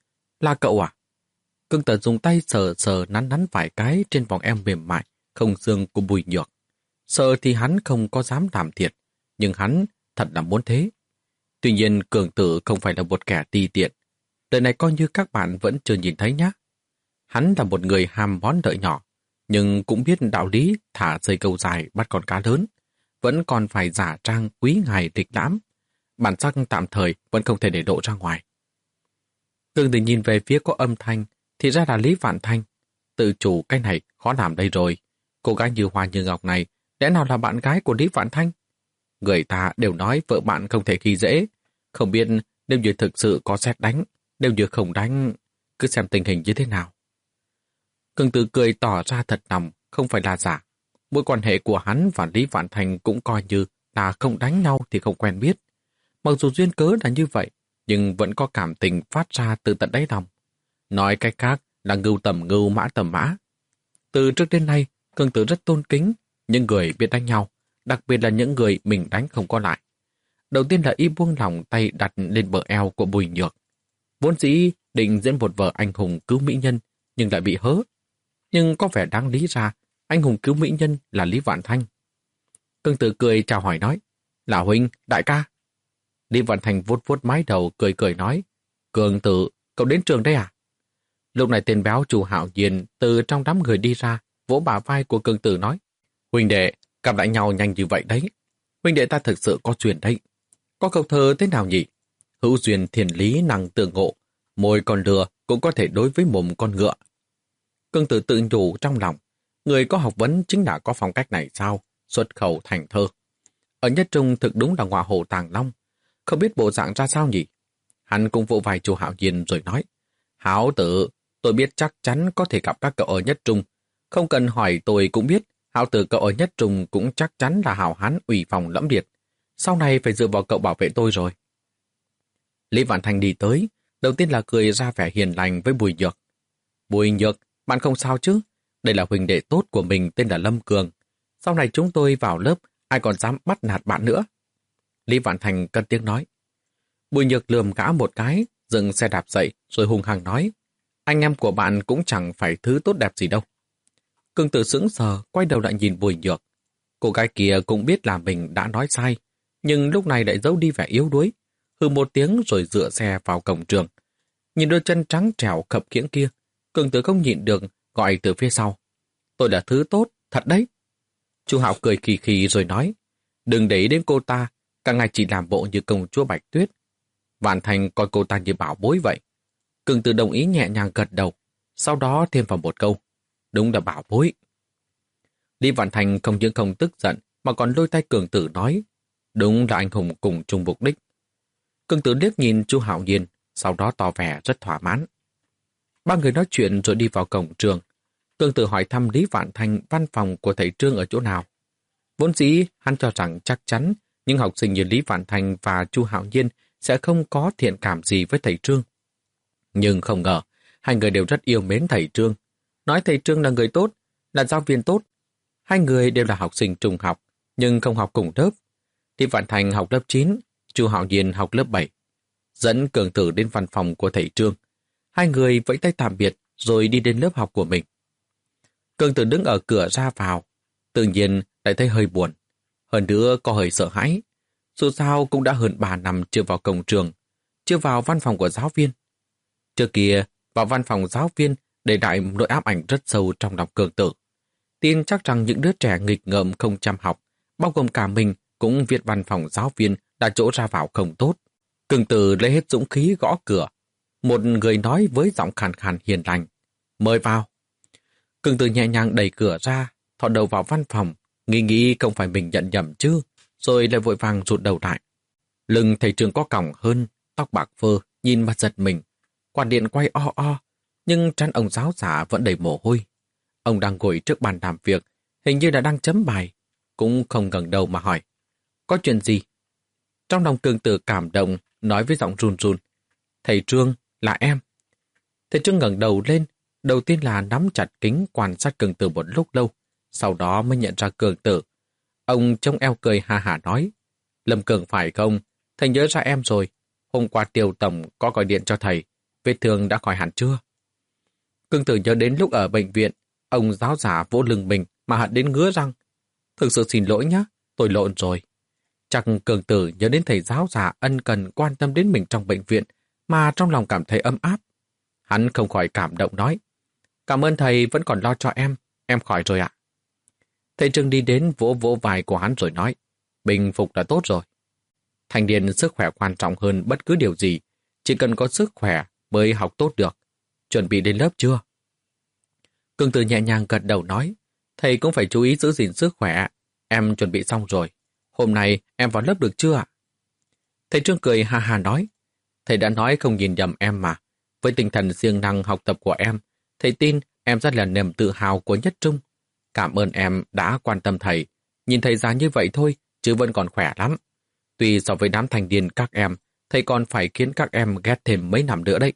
Là cậu à? Cường Tử dùng tay sờ sờ nắn nắn vài cái trên vòng eo mềm mại, không xương của Bùi Nhược. Sợ thì hắn không có dám làm thiệt, nhưng hắn thật là muốn thế. Tuy nhiên Cường Tử không phải là một kẻ ti tiện. Đời này coi như các bạn vẫn chưa nhìn thấy nhé. Hắn là một người ham bón đợi nhỏ, nhưng cũng biết đạo lý thả dây câu dài bắt con cá lớn. Vẫn còn phải giả trang quý ngài lịch lãm. Bản sắc tạm thời vẫn không thể để lộ ra ngoài. Cường Tử nhìn về phía có âm thanh, thì ra là Lý Vạn Thanh. Tự chủ cái này khó làm đây rồi. Cô gái như hoa như ngọc này, lẽ nào là bạn gái của Lý Vạn Thanh? Người ta đều nói vợ bạn không thể khi dễ. Không biết nếu như thực sự có xét đánh, nếu như không đánh, cứ xem tình hình như thế nào. Cường Tử cười tỏ ra thật lòng, không phải là giả. Mối quan hệ của hắn và Lý Vạn Thành cũng coi như là không đánh nhau thì không quen biết. Mặc dù duyên cớ là như vậy, nhưng vẫn có cảm tình phát ra từ tận đáy lòng. Nói cách khác là ngưu tầm ngưu, mã tầm mã. Từ trước đến nay, Cường Tử rất tôn kính những người biết đánh nhau, đặc biệt là những người mình đánh không có lại. Đầu tiên là y buông lòng tay đặt lên bờ eo của Bùi Nhược. Vốn dĩ định diễn một vở anh hùng cứu mỹ nhân, nhưng lại bị hớ. Nhưng có vẻ đáng lý ra, anh hùng cứu mỹ nhân là Lý Vạn Thanh. Cường Tử cười chào hỏi nói, là huynh, đại ca. Lý Vạn Thanh vuốt vuốt mái đầu cười cười nói, Cường Tử, cậu đến trường đây à? Lúc này tên béo Chu Hạo Nhiên từ trong đám người đi ra, vỗ bả vai của Cường Tử nói, huynh đệ, gặp lại nhau nhanh như vậy đấy. Huynh đệ ta thực sự có duyên đấy. Có câu thơ thế nào nhỉ? Hữu duyên thiền lý năng tự ngộ, môi con lừa cũng có thể đối với mồm con ngựa. Cường Tử tự nhủ trong lòng, người có học vấn chính là có phong cách này sao? Xuất khẩu thành thơ. Ở Nhất Trung thực đúng là ngọa hổ tàng long, không biết bộ dạng ra sao nhỉ? Hắn cũng vỗ vai Chu Hạo Nhiên rồi nói, Hảo tử, tôi biết chắc chắn có thể gặp các cậu ở Nhất Trung. Không cần hỏi tôi cũng biết, hảo tử cậu ở Nhất Trung cũng chắc chắn là hảo hán ủy phòng lẫm liệt. Sau này phải dựa vào cậu bảo vệ tôi rồi. Lý Vạn Thanh đi tới, đầu tiên là cười ra vẻ hiền lành với Bùi Nhược. Bùi Nhược, bạn không sao chứ? Đây là huynh đệ tốt của mình tên là Lâm Cường. Sau này chúng tôi vào lớp, ai còn dám bắt nạt bạn nữa? Lý Vạn Thanh cất tiếng nói. Bùi Nhược lườm gã một cái, dừng xe đạp dậy rồi hung hăng nói, anh em của bạn cũng chẳng phải thứ tốt đẹp gì đâu. Cường Tử sững sờ, quay đầu lại nhìn Bùi Nhược. Cô gái kia cũng biết là mình đã nói sai, nhưng lúc này lại giấu đi vẻ yếu đuối, hừ một tiếng rồi dựa xe vào cổng trường. Nhìn đôi chân trắng trẻo khập khiễng kia, Cường Tử không nhịn được, gọi từ phía sau. Tôi là thứ tốt, thật đấy. Chu Hạo cười khì khì rồi nói, đừng để ý đến cô ta, cả ngày chỉ làm bộ như công chúa Bạch Tuyết. Vạn Thành coi cô ta như bảo bối vậy. Cường Tử đồng ý nhẹ nhàng gật đầu, sau đó thêm vào một câu, đúng là bảo bối. Lý Vạn Thành không những không tức giận, mà còn lôi tay Cường Tử nói, đúng là anh hùng cùng chung mục đích. Cường Tử liếc nhìn Chu Hạo Nhiên, sau đó tỏ vẻ rất thỏa mãn. Ba người nói chuyện rồi đi vào cổng trường. Cường Tử hỏi thăm Lý Vạn Thành văn phòng của thầy Trương ở chỗ nào. Vốn dĩ hắn cho rằng chắc chắn những học sinh như Lý Vạn Thành và Chu Hạo Nhiên sẽ không có thiện cảm gì với thầy Trương. Nhưng không ngờ, hai người đều rất yêu mến thầy Trương. Nói thầy Trương là người tốt, là giáo viên tốt. Hai người đều là học sinh trùng học, nhưng không học cùng lớp. Lý Vạn Thành học lớp chín, Chu Hạo Nhiên học lớp bảy. Dẫn Cường Tử đến văn phòng của thầy Trương. Hai người vẫy tay tạm biệt rồi đi đến lớp học của mình. Cường Tử đứng ở cửa ra vào, tự nhiên lại thấy hơi buồn. Hơn nữa có hơi sợ hãi. Dù sao cũng đã hơn ba năm chưa vào cổng trường, chưa vào văn phòng của giáo viên. Trước kia, vào văn phòng giáo viên để lại nỗi ám ảnh rất sâu trong lòng Cường Tử. Tin chắc rằng những đứa trẻ nghịch ngợm không chăm học, bao gồm cả mình, cũng viết văn phòng giáo viên đã chỗ ra vào không tốt. Cường Tử lấy hết dũng khí gõ cửa. Một người nói với giọng khàn khàn hiền lành, mời vào. Cường Tử nhẹ nhàng đẩy cửa ra, thò đầu vào văn phòng, nghĩ nghĩ không phải mình nhận nhầm chứ, rồi lại vội vàng rụt đầu lại. Lưng thầy Trương có còng hơn, tóc bạc phơ, nhìn mà giật mình. Quạt điện quay o o, nhưng trán ông giáo giả vẫn đầy mồ hôi. Ông đang ngồi trước bàn làm việc, hình như là đang chấm bài, cũng không ngẩng đầu mà hỏi, có chuyện gì? Trong lòng Cường Tử cảm động, nói với giọng run run, thầy Trương, là em. Thầy Trương ngẩng đầu lên, đầu tiên là nắm chặt kính quan sát Cường Tử một lúc lâu, sau đó mới nhận ra Cường Tử. Ông trông eo cười hà hà nói, Lâm Cường phải không? Thầy nhớ ra em rồi. Hôm qua Tiêu Tổng có gọi điện cho thầy, vết thương đã khỏi hẳn chưa? Cường Tử nhớ đến lúc ở bệnh viện, ông giáo giả vỗ lưng mình mà hận đến ngứa răng. Thực sự xin lỗi nhé, tôi lộn rồi. Chắc Cường Tử nhớ đến thầy giáo giả ân cần quan tâm đến mình trong bệnh viện, mà trong lòng cảm thấy ấm áp. Hắn không khỏi cảm động nói, cảm ơn thầy vẫn còn lo cho em, em khỏi rồi ạ. Thầy Trương đi đến vỗ vỗ vai của hắn rồi nói, bình phục là tốt rồi. Thanh niên sức khỏe quan trọng hơn bất cứ điều gì, chỉ cần có sức khỏe mới học tốt được. Chuẩn bị đến lớp chưa? Cường Tử nhẹ nhàng gật đầu nói, thầy cũng phải chú ý giữ gìn sức khỏe, em chuẩn bị xong rồi. Hôm nay em vào lớp được chưa ạ? Thầy Trương cười ha ha nói, thầy đã nói không nhìn nhầm em mà. Với tinh thần siêng năng học tập của em, thầy tin em rất là niềm tự hào của Nhất Trung. Cảm ơn em đã quan tâm thầy. Nhìn thầy già như vậy thôi, chứ vẫn còn khỏe lắm. Tuy so với đám thành niên các em, thầy còn phải khiến các em ghét thêm mấy năm nữa đấy.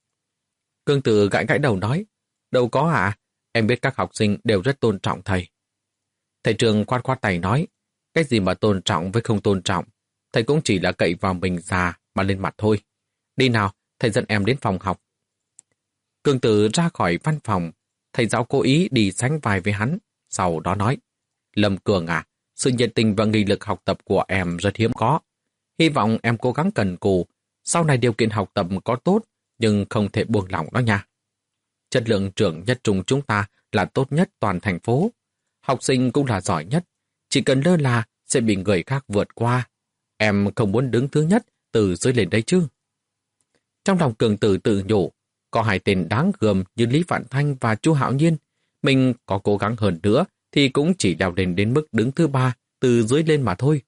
Cương Tử gãi gãi đầu nói, đâu có ạ, em biết các học sinh đều rất tôn trọng thầy. Thầy Trương khoát khoát tay nói, cái gì mà tôn trọng với không tôn trọng, thầy cũng chỉ là cậy vào mình già mà lên mặt thôi. Đi nào, thầy dẫn em đến phòng học. Cương Tử ra khỏi văn phòng, thầy giáo cố ý đi sánh vai với hắn, sau đó nói, Lâm Cường à, sự nhiệt tình và nghị lực học tập của em rất hiếm có. Hy vọng em cố gắng cần cù, sau này điều kiện học tập có tốt, nhưng không thể buông lỏng đó nha. Chất lượng trường nhất trung chúng ta là tốt nhất toàn thành phố. Học sinh cũng là giỏi nhất, chỉ cần lơ là sẽ bị người khác vượt qua. Em không muốn đứng thứ nhất từ dưới lên đấy chứ. Trong lòng Cường Tử tự nhủ, có hai tên đáng gờm như Lý Vạn Thanh và Chu Hạo Nhiên. Mình có cố gắng hơn nữa thì cũng chỉ leo lên đến mức đứng thứ ba từ dưới lên mà thôi.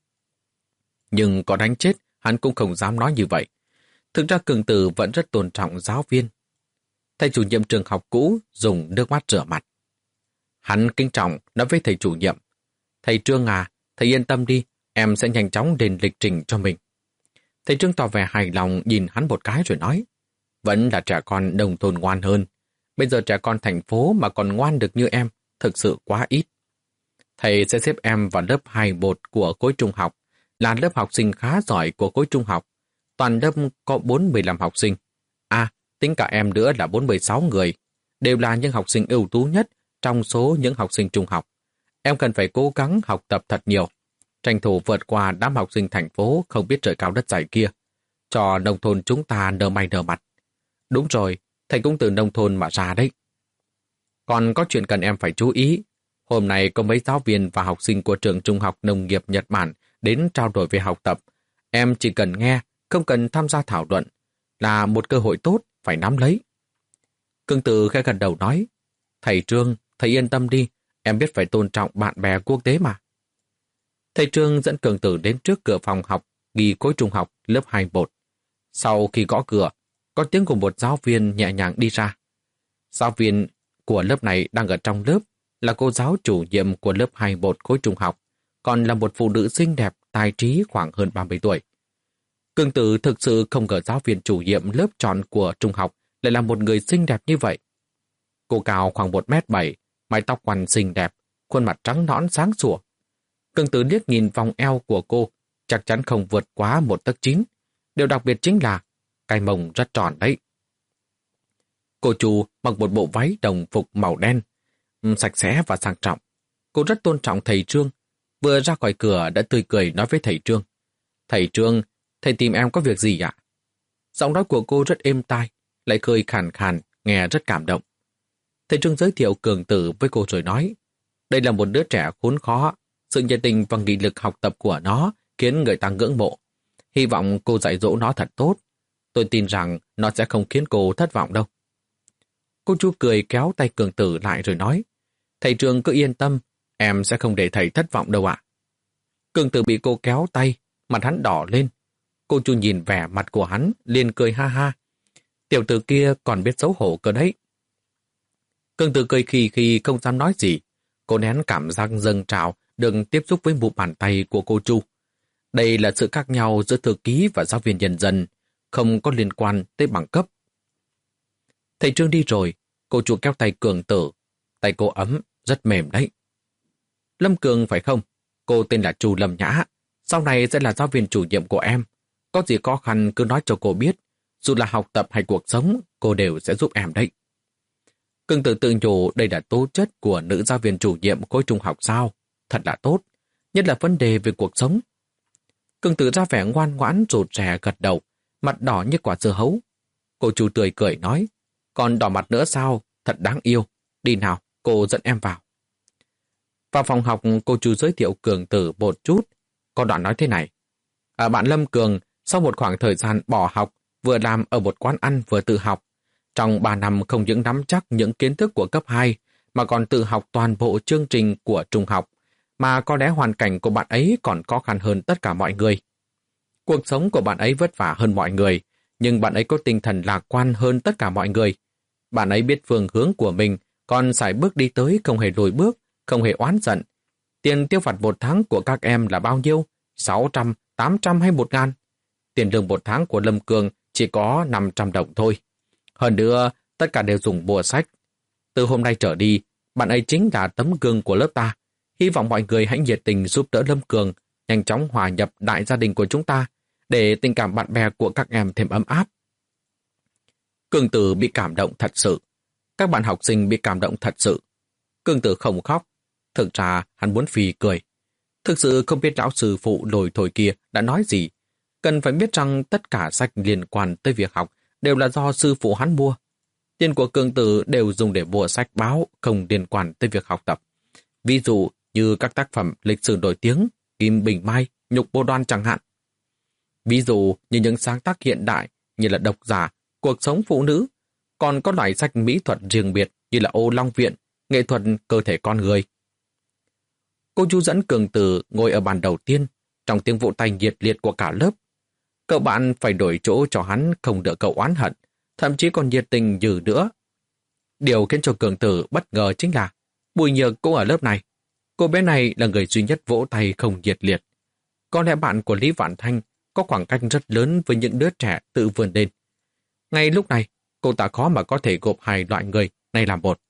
Nhưng có đánh chết, hắn cũng không dám nói như vậy. Thực ra Cường Tử vẫn rất tôn trọng giáo viên. Thầy chủ nhiệm trường học cũ dùng nước mắt rửa mặt. Hắn kính trọng nói với thầy chủ nhiệm, thầy Trương à, thầy yên tâm đi, em sẽ nhanh chóng đền lịch trình cho mình. Thầy Trương tỏ vẻ hài lòng nhìn hắn một cái rồi nói, vẫn là trẻ con nông thôn ngoan hơn. Bây giờ trẻ con thành phố mà còn ngoan được như em, thực sự quá ít. Thầy sẽ xếp em vào lớp hai một của khối trung học, là lớp học sinh khá giỏi của khối trung học. Toàn lớp có bốn mươi lăm học sinh. À, tính cả em nữa là bốn mươi sáu người, đều là những học sinh ưu tú nhất trong số những học sinh trung học. Em cần phải cố gắng học tập thật nhiều, tranh thủ vượt qua đám học sinh thành phố không biết trời cao đất dày kia, cho nông thôn chúng ta nở mày nở mặt. Đúng rồi, thầy cũng từ nông thôn mà ra đấy. Còn có chuyện cần em phải chú ý. Hôm nay có mấy giáo viên và học sinh của trường trung học nông nghiệp Nhật Bản đến trao đổi về học tập. Em chỉ cần nghe, không cần tham gia thảo luận, là một cơ hội tốt, phải nắm lấy. Cương Tử khẽ gật đầu nói, thầy Trương, thầy yên tâm đi, em biết phải tôn trọng bạn bè quốc tế mà. Thầy Trương dẫn Cương Tử đến trước cửa phòng học, ghi khối trung học lớp hai một. Sau khi gõ cửa, có tiếng của một giáo viên nhẹ nhàng đi ra. Giáo viên của lớp này đang ở trong lớp, là cô giáo chủ nhiệm của lớp hai một khối trung học, còn là một phụ nữ xinh đẹp, tài trí khoảng hơn ba mươi tuổi. Cương Tử thực sự không ngờ giáo viên chủ nhiệm lớp tròn của trung học lại là một người xinh đẹp như vậy. Cô cao khoảng một mét bảy, mái tóc quăn xinh đẹp, khuôn mặt trắng nõn sáng sủa. Cương Tử liếc nhìn vòng eo của cô, chắc chắn không vượt quá một tấc chín. Điều đặc biệt chính là cái mông rất tròn đấy. Cô chủ mặc một bộ váy đồng phục màu đen, sạch sẽ và sang trọng. Cô rất tôn trọng thầy Trương, vừa ra khỏi cửa đã tươi cười nói với thầy Trương. Thầy Trương, thầy tìm em có việc gì ạ? Giọng nói của cô rất êm tai, lại khơi khàn khàn, nghe rất cảm động. Thầy Trương giới thiệu Cường Tử với cô rồi nói, đây là một đứa trẻ khốn khó, sự nhiệt tình và nghị lực học tập của nó khiến người ta ngưỡng mộ. Hy vọng cô dạy dỗ nó thật tốt. Tôi tin rằng nó sẽ không khiến cô thất vọng đâu. Cô chú cười kéo tay Cường Tử lại rồi nói, thầy Trương cứ yên tâm, em sẽ không để thầy thất vọng đâu ạ. Cường Tử bị cô kéo tay, mặt hắn đỏ lên. Cô chú nhìn vẻ mặt của hắn, liền cười ha ha. Tiểu tử kia còn biết xấu hổ cơ đấy. Cường Tử cười khi khi không dám nói gì. Cô nén cảm giác dâng trào được tiếp xúc với một bàn tay của cô Chu. Đây là sự khác nhau giữa thư ký và giáo viên nhân dân, không có liên quan tới bằng cấp. Thầy Trương đi rồi, cô Chu kéo tay Cường Tử. Tay cô ấm, rất mềm đấy. Lâm Cường phải không? Cô tên là Chu Lâm Nhã, sau này sẽ là giáo viên chủ nhiệm của em. Có gì khó khăn cứ nói cho cô biết, dù là học tập hay cuộc sống, cô đều sẽ giúp em đấy. Cường Tử tự nhủ đây là tố chất của nữ giáo viên chủ nhiệm khối trung học sao? Thật là tốt, nhất là vấn đề về cuộc sống. Cường Tử ra vẻ ngoan ngoãn rụt rè gật đầu, mặt đỏ như quả dưa hấu. Cô Chu tươi cười nói, còn đỏ mặt nữa sao? Thật đáng yêu. Đi nào, cô dẫn em vào. Vào phòng học, cô Chu giới thiệu Cường Tử một chút. Có đoạn nói thế này, à, bạn Lâm Cường sau một khoảng thời gian bỏ học, vừa làm ở một quán ăn vừa tự học. Trong ba năm không những nắm chắc những kiến thức của cấp hai, mà còn tự học toàn bộ chương trình của trung học, mà có lẽ hoàn cảnh của bạn ấy còn khó khăn hơn tất cả mọi người. Cuộc sống của bạn ấy vất vả hơn mọi người, nhưng bạn ấy có tinh thần lạc quan hơn tất cả mọi người. Bạn ấy biết phương hướng của mình, còn sải bước đi tới không hề lùi bước, không hề oán giận. Tiền tiêu vặt một tháng của các em là bao nhiêu? sáu trăm, tám trăm hay một ngàn? Tiền lương một tháng của Lâm Cường chỉ có năm trăm đồng thôi. Hơn nữa, tất cả đều dùng mua sách. Từ hôm nay trở đi, bạn ấy chính là tấm gương của lớp ta. Hy vọng mọi người hãy nhiệt tình giúp đỡ Lâm Cường, nhanh chóng hòa nhập đại gia đình của chúng ta, để tình cảm bạn bè của các em thêm ấm áp. Cường Tử bị cảm động thật sự. Các bạn học sinh bị cảm động thật sự. Cường Tử không khóc. Thực ra hắn muốn phì cười. Thực sự không biết lão sư phụ lồi thổi kia đã nói gì. Cần phải biết rằng tất cả sách liên quan tới việc học đều là do sư phụ hắn mua. Tiền của Cường Tử đều dùng để mua sách báo không liên quan tới việc học tập. Ví dụ như các tác phẩm lịch sử nổi tiếng, Kim Bình Mai, Nhục Bô Đoan chẳng hạn. Ví dụ như những sáng tác hiện đại như là Độc Giả, Cuộc Sống Phụ Nữ, còn có loại sách mỹ thuật riêng biệt như là Ô Long Viện, Nghệ thuật Cơ Thể Con Người. Cô chú dẫn Cường Tử ngồi ở bàn đầu tiên, trong tiếng vỗ tay nhiệt liệt của cả lớp. Cậu bạn phải đổi chỗ cho hắn không đỡ cậu oán hận, thậm chí còn nhiệt tình như nữa. Điều khiến cho Cường Tử bất ngờ chính là Bùi Nhược cũng ở lớp này. Cô bé này là người duy nhất vỗ tay không nhiệt liệt. Có lẽ bạn của Lý Vạn Thanh có khoảng cách rất lớn với những đứa trẻ tự vươn lên. Ngay lúc này, cô ta khó mà có thể gộp hai loại người này làm một.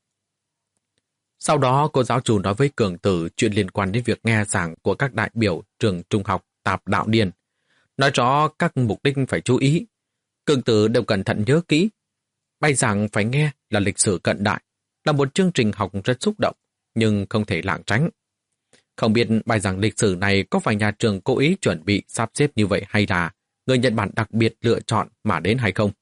Sau đó, cô giáo chủ nói với Cường Tử chuyện liên quan đến việc nghe giảng của các đại biểu trường trung học Tạp Đạo Điền. Nói rõ các mục đích phải chú ý. Cường Tử đều cẩn thận nhớ kỹ. Bài giảng phải nghe là lịch sử cận đại, là một chương trình học rất xúc động, nhưng không thể lảng tránh. Không biết bài giảng lịch sử này có phải nhà trường cố ý chuẩn bị sắp xếp như vậy hay là người Nhật Bản đặc biệt lựa chọn mà đến hay không?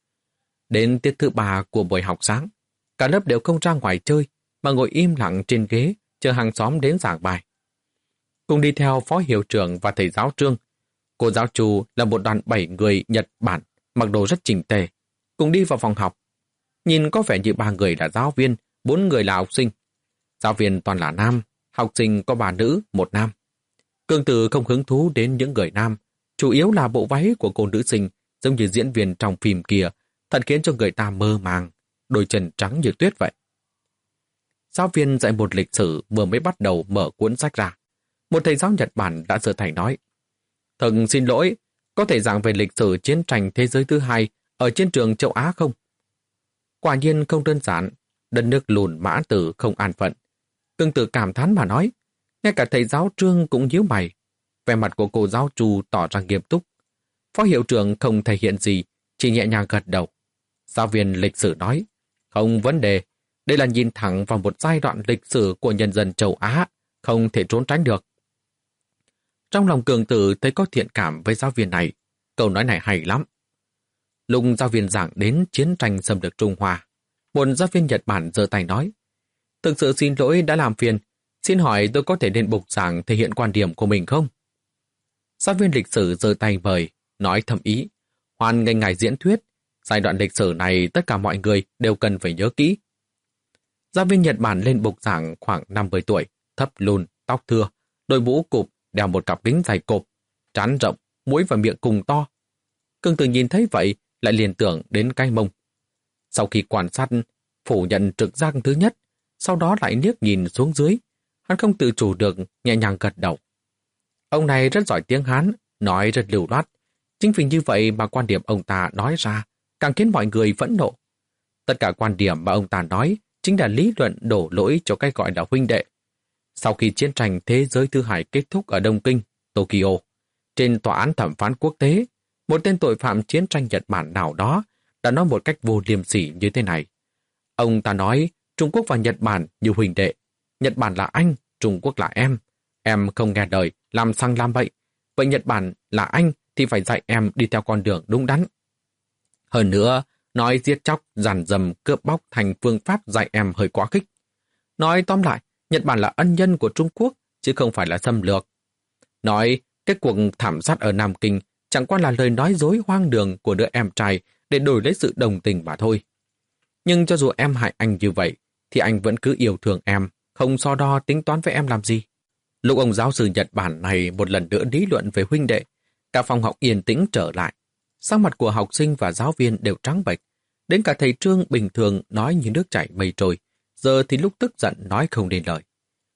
Đến tiết thứ ba của buổi học sáng, cả lớp đều không ra ngoài chơi mà ngồi im lặng trên ghế chờ hàng xóm đến giảng bài. Cùng đi theo phó hiệu trưởng và thầy giáo Trương, cô giáo Chu là một đoàn bảy người Nhật Bản mặc đồ rất chỉnh tề, cùng đi vào phòng học. Nhìn có vẻ như ba người là giáo viên, bốn người là học sinh. Giáo viên toàn là nam, học sinh có ba nữ, một nam. Cường Tử không hứng thú đến những người nam, chủ yếu là bộ váy của cô nữ sinh, giống như diễn viên trong phim kia, thật khiến cho người ta mơ màng, đôi chân trắng như tuyết vậy. Giáo viên dạy một lịch sử vừa mới bắt đầu mở cuốn sách ra. Một thầy giáo Nhật Bản đã giơ tay nói: "Thật xin lỗi, có thể giảng về lịch sử chiến tranh thế giới thứ hai ở chiến trường châu Á không?" Quả nhiên không đơn giản, đất nước lùn mã tử không an phận. Cường Tử cảm thán mà nói, ngay cả thầy giáo Trương cũng nhíu mày. Vẻ mặt của cô giáo Chu tỏ ra nghiêm túc. Phó hiệu trưởng không thể hiện gì, chỉ nhẹ nhàng gật đầu. Giáo viên lịch sử nói, không vấn đề, đây là nhìn thẳng vào một giai đoạn lịch sử của nhân dân châu Á, không thể trốn tránh được. Trong lòng Cường Tử thấy có thiện cảm với giáo viên này, câu nói này hay lắm. Lúc giáo viên giảng đến chiến tranh xâm lược Trung Hoa, một giáo viên Nhật Bản giơ tay nói, thực sự xin lỗi đã làm phiền, xin hỏi tôi có thể lên bục giảng thể hiện quan điểm của mình không? Giáo viên lịch sử giơ tay mời, nói thầm ý, hoan nghênh ngài diễn thuyết, giai đoạn lịch sử này tất cả mọi người đều cần phải nhớ kỹ. Giáo viên Nhật Bản lên bục giảng khoảng năm mươi tuổi, thấp lùn, tóc thưa, đôi mũ cụp, đeo một cặp kính dài cộp, trán rộng, mũi và miệng cùng to. Cường Tử nhìn thấy vậy, lại liền tưởng đến cái mông. Sau khi quan sát, phủ nhận trực giác thứ nhất, sau đó lại liếc nhìn xuống dưới, hắn không tự chủ được, nhẹ nhàng gật đầu. Ông này rất giỏi tiếng Hán, nói rất lưu loát. Chính vì như vậy mà quan điểm ông ta nói ra, càng khiến mọi người phẫn nộ. Tất cả quan điểm mà ông ta nói chính là lý luận đổ lỗi cho cái gọi là huynh đệ. Sau khi chiến tranh thế giới thứ hai kết thúc ở Đông Kinh, Tokyo, trên tòa án thẩm phán quốc tế, một tên tội phạm chiến tranh Nhật Bản nào đó đã nói một cách vô liêm sỉ như thế này. Ông ta nói Trung Quốc và Nhật Bản như huynh đệ. Nhật Bản là anh, Trung Quốc là em. Em không nghe lời, làm sang làm bậy. Vậy Nhật Bản là anh thì phải dạy em đi theo con đường đúng đắn. Hơn nữa, nói giết chóc, giàn dầm, cướp bóc thành phương pháp dạy em hơi quá khích. Nói tóm lại, Nhật Bản là ân nhân của Trung Quốc, chứ không phải là xâm lược. Nói cái cuộc thảm sát ở Nam Kinh chẳng qua là lời nói dối hoang đường của đứa em trai để đổi lấy sự đồng tình mà thôi. Nhưng cho dù em hại anh như vậy, thì anh vẫn cứ yêu thương em, không so đo tính toán với em làm gì. Lúc ông giáo sư Nhật Bản này một lần nữa lý luận về huynh đệ, cả phòng học yên tĩnh trở lại. Sắc mặt của học sinh và giáo viên đều trắng bệch. Đến cả thầy Trương bình thường nói như nước chảy mây trôi, giờ thì lúc tức giận nói không nên lời.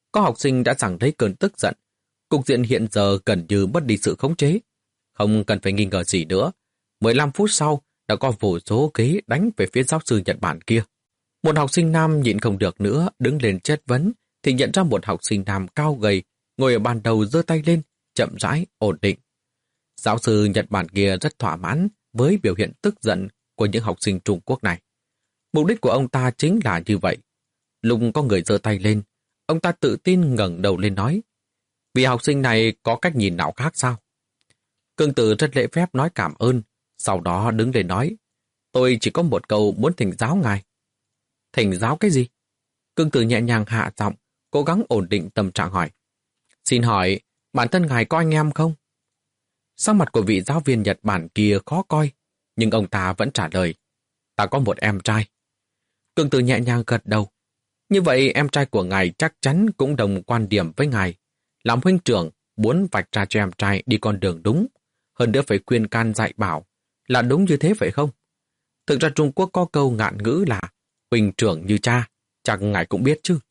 Có học sinh đã giằng lấy cơn tức giận. Cục diện hiện giờ gần như mất đi sự khống chế. Không cần phải nghi ngờ gì nữa. mười lăm phút sau, đã có vô số ghế đánh về phía giáo sư Nhật Bản kia. Một học sinh nam nhịn không được nữa, đứng lên chất vấn, thì nhận ra một học sinh nam cao gầy, ngồi ở bàn đầu giơ tay lên, chậm rãi, ổn định. Giáo sư Nhật Bản kia rất thỏa mãn với biểu hiện tức giận của những học sinh Trung Quốc này. Mục đích của ông ta chính là như vậy. Lúc có người giơ tay lên, ông ta tự tin ngẩng đầu lên nói, vì học sinh này có cách nhìn nào khác sao? Cương Tử rất lễ phép nói cảm ơn, sau đó đứng lên nói, tôi chỉ có một câu muốn thỉnh giáo ngài. Thỉnh giáo cái gì? Cương Tử nhẹ nhàng hạ giọng, cố gắng ổn định tâm trạng hỏi. Xin hỏi, bản thân ngài có anh em không? Sắc mặt của vị giáo viên Nhật Bản kia khó coi, nhưng ông ta vẫn trả lời, ta có một em trai. Cương Tử nhẹ nhàng gật đầu. Như vậy em trai của ngài chắc chắn cũng đồng quan điểm với ngài. Làm huynh trưởng, muốn vạch ra cho em trai đi con đường đúng, hơn nữa phải khuyên can dạy bảo, là đúng như thế phải không? Thực ra Trung Quốc có câu ngạn ngữ là huynh trưởng như cha, chắc ngài cũng biết chứ.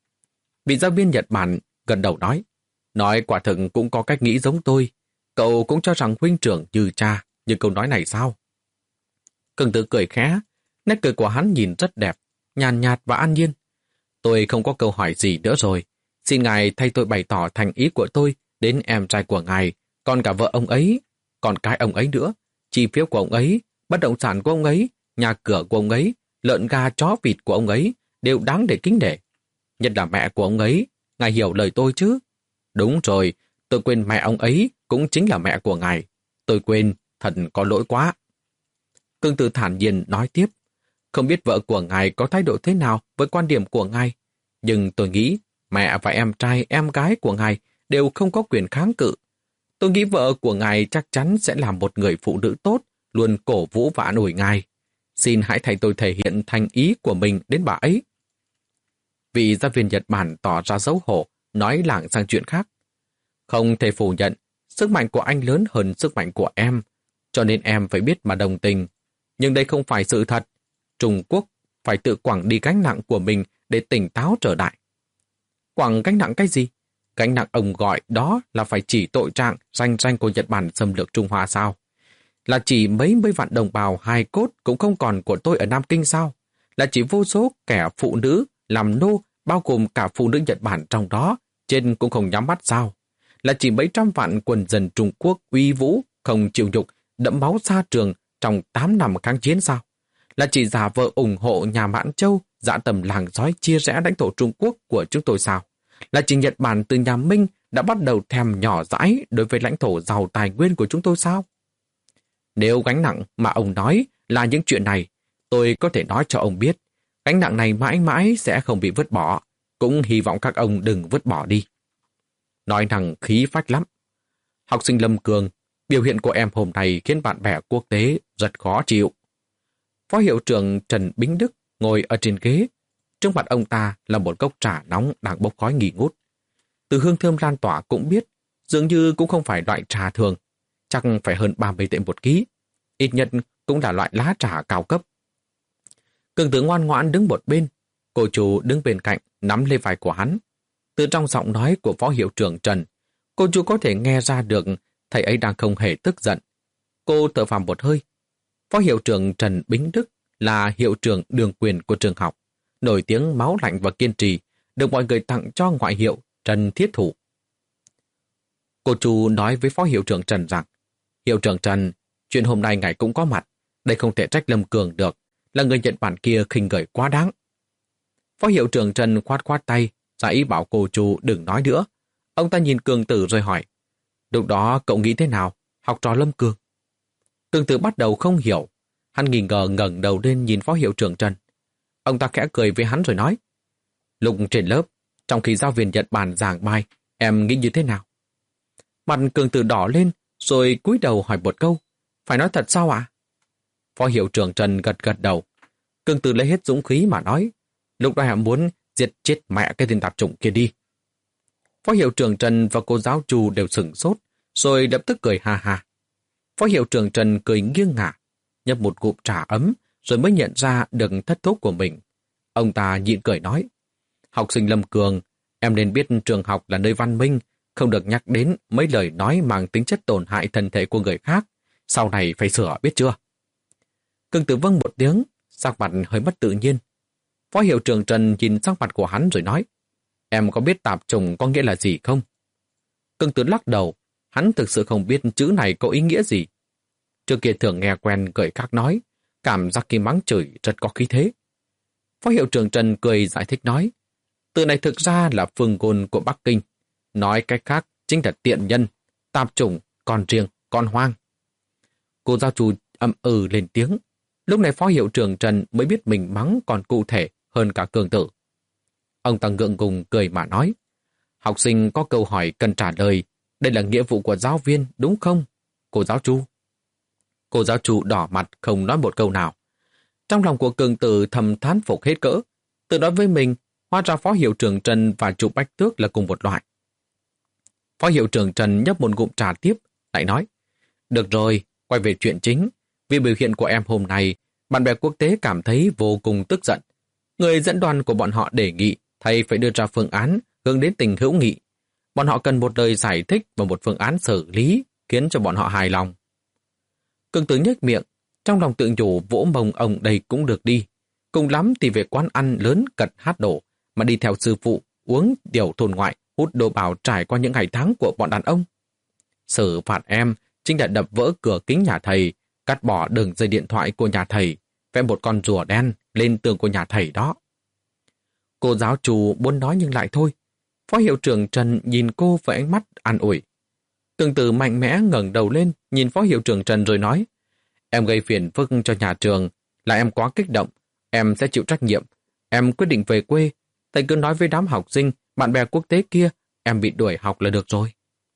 Vị giáo viên Nhật Bản gần đầu nói, nói quả thực cũng có cách nghĩ giống tôi, cậu cũng cho rằng huynh trưởng như cha, như câu nói này sao? Cương Tử cười khẽ, nét cười của hắn nhìn rất đẹp, nhàn nhạt và an nhiên. Tôi không có câu hỏi gì nữa rồi, xin ngài thay tôi bày tỏ thành ý của tôi đến em trai của ngài, còn cả vợ ông ấy, còn cái ông ấy nữa, chi phiếu của ông ấy, bất động sản của ông ấy, nhà cửa của ông ấy, lợn gà chó vịt của ông ấy đều đáng để kính nể. Nhất là mẹ của ông ấy, ngài hiểu lời tôi chứ? Đúng rồi, tôi quên mẹ ông ấy cũng chính là mẹ của ngài. Tôi quên, thật có lỗi quá. Cương Tử thản nhiên nói tiếp, không biết vợ của ngài có thái độ thế nào với quan điểm của ngài, nhưng tôi nghĩ mẹ và em trai, em gái của ngài đều không có quyền kháng cự. Tôi nghĩ vợ của ngài chắc chắn sẽ là một người phụ nữ tốt, luôn cổ vũ và an ủi ngài. Xin hãy thay tôi thể hiện thành ý của mình đến bà ấy. Vị giáo viên Nhật Bản tỏ ra xấu hổ, nói lảng sang chuyện khác. Không thể phủ nhận, sức mạnh của anh lớn hơn sức mạnh của em, cho nên em phải biết mà đồng tình. Nhưng đây không phải sự thật. Trung Quốc phải tự quẳng đi gánh nặng của mình để tỉnh táo trở lại. Quẳng gánh nặng cái gì? Gánh nặng ông gọi đó là phải chỉ tội trạng danh danh của Nhật Bản xâm lược Trung Hoa sao? Là chỉ mấy mươi vạn đồng bào hài cốt cũng không còn của tôi ở Nam Kinh sao? Là chỉ vô số kẻ phụ nữ làm nô, bao gồm cả phụ nữ Nhật Bản trong đó, trên cũng không nhắm mắt sao? Là chỉ mấy trăm vạn quần dân Trung Quốc uy vũ, không chịu nhục, đẫm máu xa trường trong tám năm kháng chiến sao? Là chỉ giả vờ ủng hộ nhà Mãn Châu, dã tầm làng sói chia rẽ lãnh thổ Trung Quốc của chúng tôi sao? Là chỉ Nhật Bản từ nhà Minh đã bắt đầu thèm nhỏ dãi đối với lãnh thổ giàu tài nguyên của chúng tôi sao? Nếu gánh nặng mà ông nói là những chuyện này, tôi có thể nói cho ông biết, gánh nặng này mãi mãi sẽ không bị vứt bỏ, cũng hy vọng các ông đừng vứt bỏ đi. Nói năng khí phách lắm. Học sinh Lâm Cường, biểu hiện của em hôm nay khiến bạn bè quốc tế rất khó chịu. Phó hiệu trưởng Trần Bính Đức ngồi ở trên ghế. Trước mặt ông ta là một cốc trà nóng đang bốc khói nghi ngút. Từ hương thơm lan tỏa cũng biết, dường như cũng không phải loại trà thường, chắc phải hơn ba mươi tệ một ký. Ít nhất cũng là loại lá trà cao cấp. Cường Tử ngoan ngoãn đứng một bên, cô chú đứng bên cạnh nắm lấy vai của hắn. Từ trong giọng nói của phó hiệu trưởng Trần, cô chú có thể nghe ra được thầy ấy đang không hề tức giận. Cô thở phào một hơi. Phó hiệu trưởng Trần Bính Đức là hiệu trưởng đường quyền của trường học, nổi tiếng máu lạnh và kiên trì, được mọi người tặng cho ngoại hiệu Trần Thiết Thủ. Cô chú nói với phó hiệu trưởng Trần rằng, hiệu trưởng Trần, chuyện hôm nay ngài cũng có mặt, đây không thể trách Lâm Cường được, là người Nhật Bản kia khinh gợi quá đáng. Phó hiệu trưởng Trần khoát khoát tay, ra ý bảo cô chú đừng nói nữa. Ông ta nhìn Cường Tử rồi hỏi, lúc đó cậu nghĩ thế nào, học trò Lâm Cường? Cường Tử bắt đầu không hiểu, hắn nghi ngờ ngẩng đầu lên nhìn phó hiệu trưởng Trần. Ông ta khẽ cười với hắn rồi nói, lúc trên lớp, trong khi giáo viên Nhật Bản giảng bài, em nghĩ như thế nào? Mặt Cường Tử đỏ lên, rồi cúi đầu hỏi một câu, phải nói thật sao ạ? Phó hiệu trưởng Trần gật gật đầu. Cường Tử lấy hết dũng khí mà nói, lúc đó em muốn giết chết mẹ cái tên tạp chủng kia đi. Phó hiệu trưởng Trần và cô giáo Chu đều sửng sốt, rồi lập tức cười ha ha. Phó hiệu trưởng Trần cười nghiêng ngả, nhấp một ngụm trà ấm, rồi mới nhận ra được thất thố của mình. Ông ta nhịn cười nói, học sinh Lâm Cường, Em nên biết trường học là nơi văn minh, không được nhắc đến mấy lời nói mang tính chất tổn hại thân thể của người khác. Sau này phải sửa, biết chưa? Cương Tử vâng một tiếng, sắc mặt hơi mất tự nhiên. Phó hiệu trưởng Trần nhìn sắc mặt của hắn rồi nói, em có biết tạp chủng có nghĩa là gì không? Cương Tử lắc đầu, hắn thực sự không biết chữ này có ý nghĩa gì. Trước kia thường nghe quen người khác nói, cảm giác khi mắng chửi rất có khí thế. Phó hiệu trưởng Trần cười giải thích nói, từ này thực ra là phương ngôn của Bắc Kinh. Nói cách khác chính là tiện nhân, tạp chủng, con riêng, con hoang. Cô giáo chủ ậm ừ lên tiếng. Lúc này phó hiệu trưởng Trần mới biết mình mắng còn cụ thể hơn cả Cương Tử. Ông ta ngượng ngùng cười mà nói, học sinh có câu hỏi cần trả lời, đây là nghĩa vụ của giáo viên, đúng không, cô giáo chủ? Cô giáo chủ đỏ mặt không nói một câu nào. Trong lòng của Cương Tử thầm thán phục hết cỡ, tự nói với mình, hóa ra phó hiệu trưởng Trần và chủ Bách Tước là cùng một loại. Phó hiệu trưởng Trần nhấp một ngụm trà tiếp, lại nói, được rồi, quay về chuyện chính. Vì biểu hiện của em hôm nay, bạn bè quốc tế cảm thấy vô cùng tức giận. Người dẫn đoàn của bọn họ đề nghị thầy phải đưa ra phương án hướng đến tình hữu nghị. Bọn họ cần một lời giải thích và một phương án xử lý khiến cho bọn họ hài lòng. Cương Tử nhếch miệng, trong lòng tự nhủ vỗ mông ông đây cũng được đi. Cùng lắm thì về quán ăn lớn cật hát đổ, mà đi theo sư phụ, uống điều thôn ngoại, hút đồ bảo trải qua những ngày tháng của bọn đàn ông. Xử phạt em chính là đập vỡ cửa kính nhà thầy, cắt bỏ đường dây điện thoại của nhà thầy, vẽ một con rùa đen lên tường của nhà thầy đó. Cô giáo chủ muốn nói nhưng lại thôi. Phó hiệu trưởng Trần nhìn cô với ánh mắt an ủi. Cương Tử mạnh mẽ ngẩng đầu lên, nhìn phó hiệu trưởng Trần rồi nói, em gây phiền phức cho nhà trường, là em quá kích động, em sẽ chịu trách nhiệm. Em quyết định về quê, thầy cứ nói với đám học sinh, bạn bè quốc tế kia, em bị đuổi học là được rồi.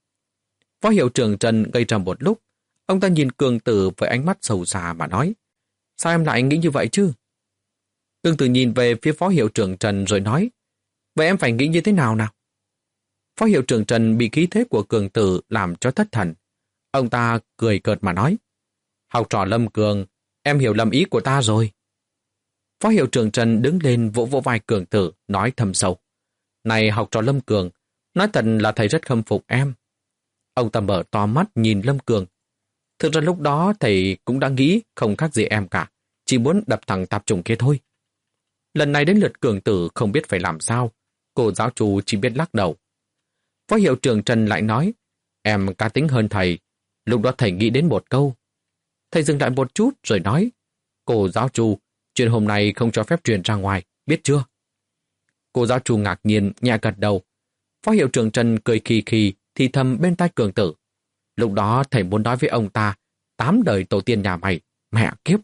Phó hiệu trưởng Trần gây trầm một lúc, ông ta nhìn Cương Tử với ánh mắt sầu xa mà nói, sao em lại nghĩ như vậy chứ? Cương Tử nhìn về phía phó hiệu trưởng Trần rồi nói, vậy em phải nghĩ như thế nào nào? Phó hiệu trưởng Trần bị khí thế của Cương Tử làm cho thất thần. Ông ta cười cợt mà nói, học trò Lâm Cường, em hiểu lầm ý của ta rồi. Phó hiệu trưởng Trần đứng lên vỗ vỗ vai Cương Tử, nói thầm sâu, này học trò Lâm Cường, nói thật là thầy rất khâm phục em. Ông ta mở to mắt nhìn Lâm Cường. Thực ra lúc đó thầy cũng đã nghĩ không khác gì em cả, chỉ muốn đập thằng tạp chủng kia thôi. Lần này đến lượt Cường Tử không biết phải làm sao, cô giáo chủ chỉ biết lắc đầu. Phó hiệu trưởng Trần lại nói, em cá tính hơn thầy. Lúc đó thầy nghĩ đến một câu. Thầy dừng lại một chút rồi nói, cô giáo chủ, chuyện hôm nay không cho phép truyền ra ngoài, biết chưa? Cô giáo chủ ngạc nhiên nhẹ gật đầu. Phó hiệu trưởng Trần cười khì khì thì thầm bên tai Cường Tử. Lúc đó thầy muốn nói với ông ta, tám đời tổ tiên nhà mày, mẹ kiếp.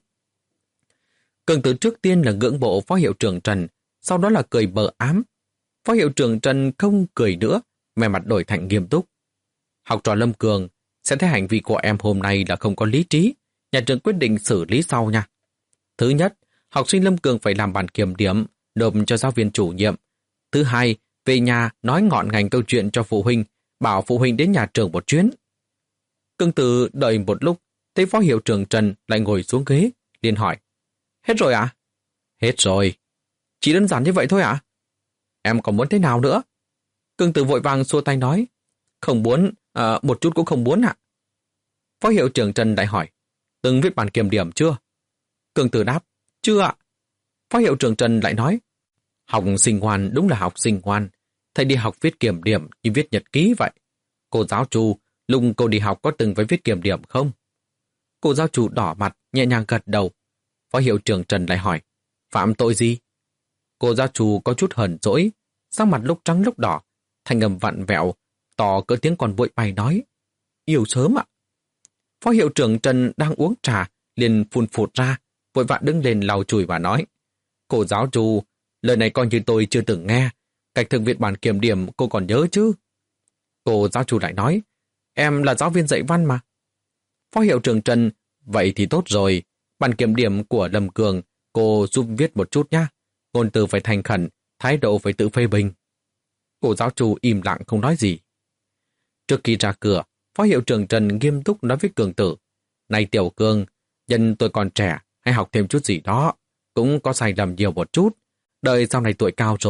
Cường Tử trước tiên là ngưỡng mộ phó hiệu trưởng Trần, sau đó là cười bờ ám. Phó hiệu trưởng Trần không cười nữa, vẻ mặt đổi thành nghiêm túc. Học trò Lâm Cường, sẽ thấy hành vi của em hôm nay là không có lý trí, nhà trường quyết định xử lý sau nha. Thứ nhất, học sinh Lâm Cường phải làm bản kiểm điểm, nộp cho giáo viên chủ nhiệm. Thứ hai, về nhà nói ngọn ngành câu chuyện cho phụ huynh, bảo phụ huynh đến nhà trường một chuyến. Cương Tử đợi một lúc, thấy phó hiệu trưởng Trần lại ngồi xuống ghế, liền hỏi, hết rồi ạ? À? Hết rồi. Chỉ đơn giản như vậy thôi ạ? À? Em còn muốn thế nào nữa? Cương Tử vội vàng xua tay nói, không muốn, à, một chút cũng không muốn ạ. À? Phó hiệu trưởng Trần lại hỏi, từng viết bản kiểm điểm chưa? Cương Tử đáp, chưa ạ. Phó hiệu trưởng Trần lại nói, học sinh ngoan đúng là học sinh ngoan, thầy đi học viết kiểm điểm như viết nhật ký vậy. Cô giáo chủ, lúc cô đi học có từng phải viết kiểm điểm không? Cô giáo chủ đỏ mặt, nhẹ nhàng gật đầu. Phó hiệu trưởng Trần lại hỏi, phạm tội gì? Cô giáo chủ có chút hờn dỗi, sắc mặt lúc trắng lúc đỏ, thanh âm vặn vẹo, to cỡ tiếng con bụi bay nói, yêu sớm ạ. Phó hiệu trưởng Trần đang uống trà, liền phun phụt ra, vội vã đứng lên lau chùi và nói, cô giáo chủ, lời này coi như tôi chưa từng nghe, cách thực viết bản kiểm điểm cô còn nhớ chứ? Cô giáo chủ lại nói, em là giáo viên dạy văn mà. Phó hiệu trưởng Trần, vậy thì tốt rồi, bản kiểm điểm của Lâm Cường, cô giúp viết một chút nhá, ngôn từ phải thành khẩn, thái độ phải tự phê bình. Cô giáo chủ im lặng không nói gì. Trước khi ra cửa, phó hiệu trưởng Trần nghiêm túc nói với Cường Tử, này Tiểu Cường, nhân tôi còn trẻ, hãy học thêm chút gì đó, cũng có sai lầm nhiều một chút, đợi sau này tuổi cao rồi,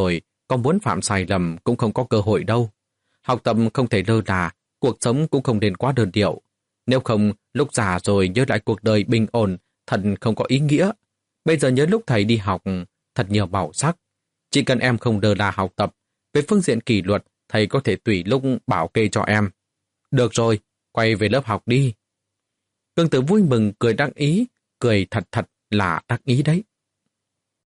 có muốn phạm sai lầm cũng không có cơ hội đâu. Học tập không thể lơ là, cuộc sống cũng không nên quá đơn điệu. Nếu không, lúc già rồi nhớ lại cuộc đời bình ổn, thật không có ý nghĩa. Bây giờ nhớ lúc thầy đi học, thật nhiều màu sắc. Chỉ cần em không lơ là học tập, về phương diện kỷ luật, thầy có thể tùy lúc bảo kê cho em. Được rồi, quay về lớp học đi. Cương Tử vui mừng cười đắc ý, cười thật thật là đắc ý đấy.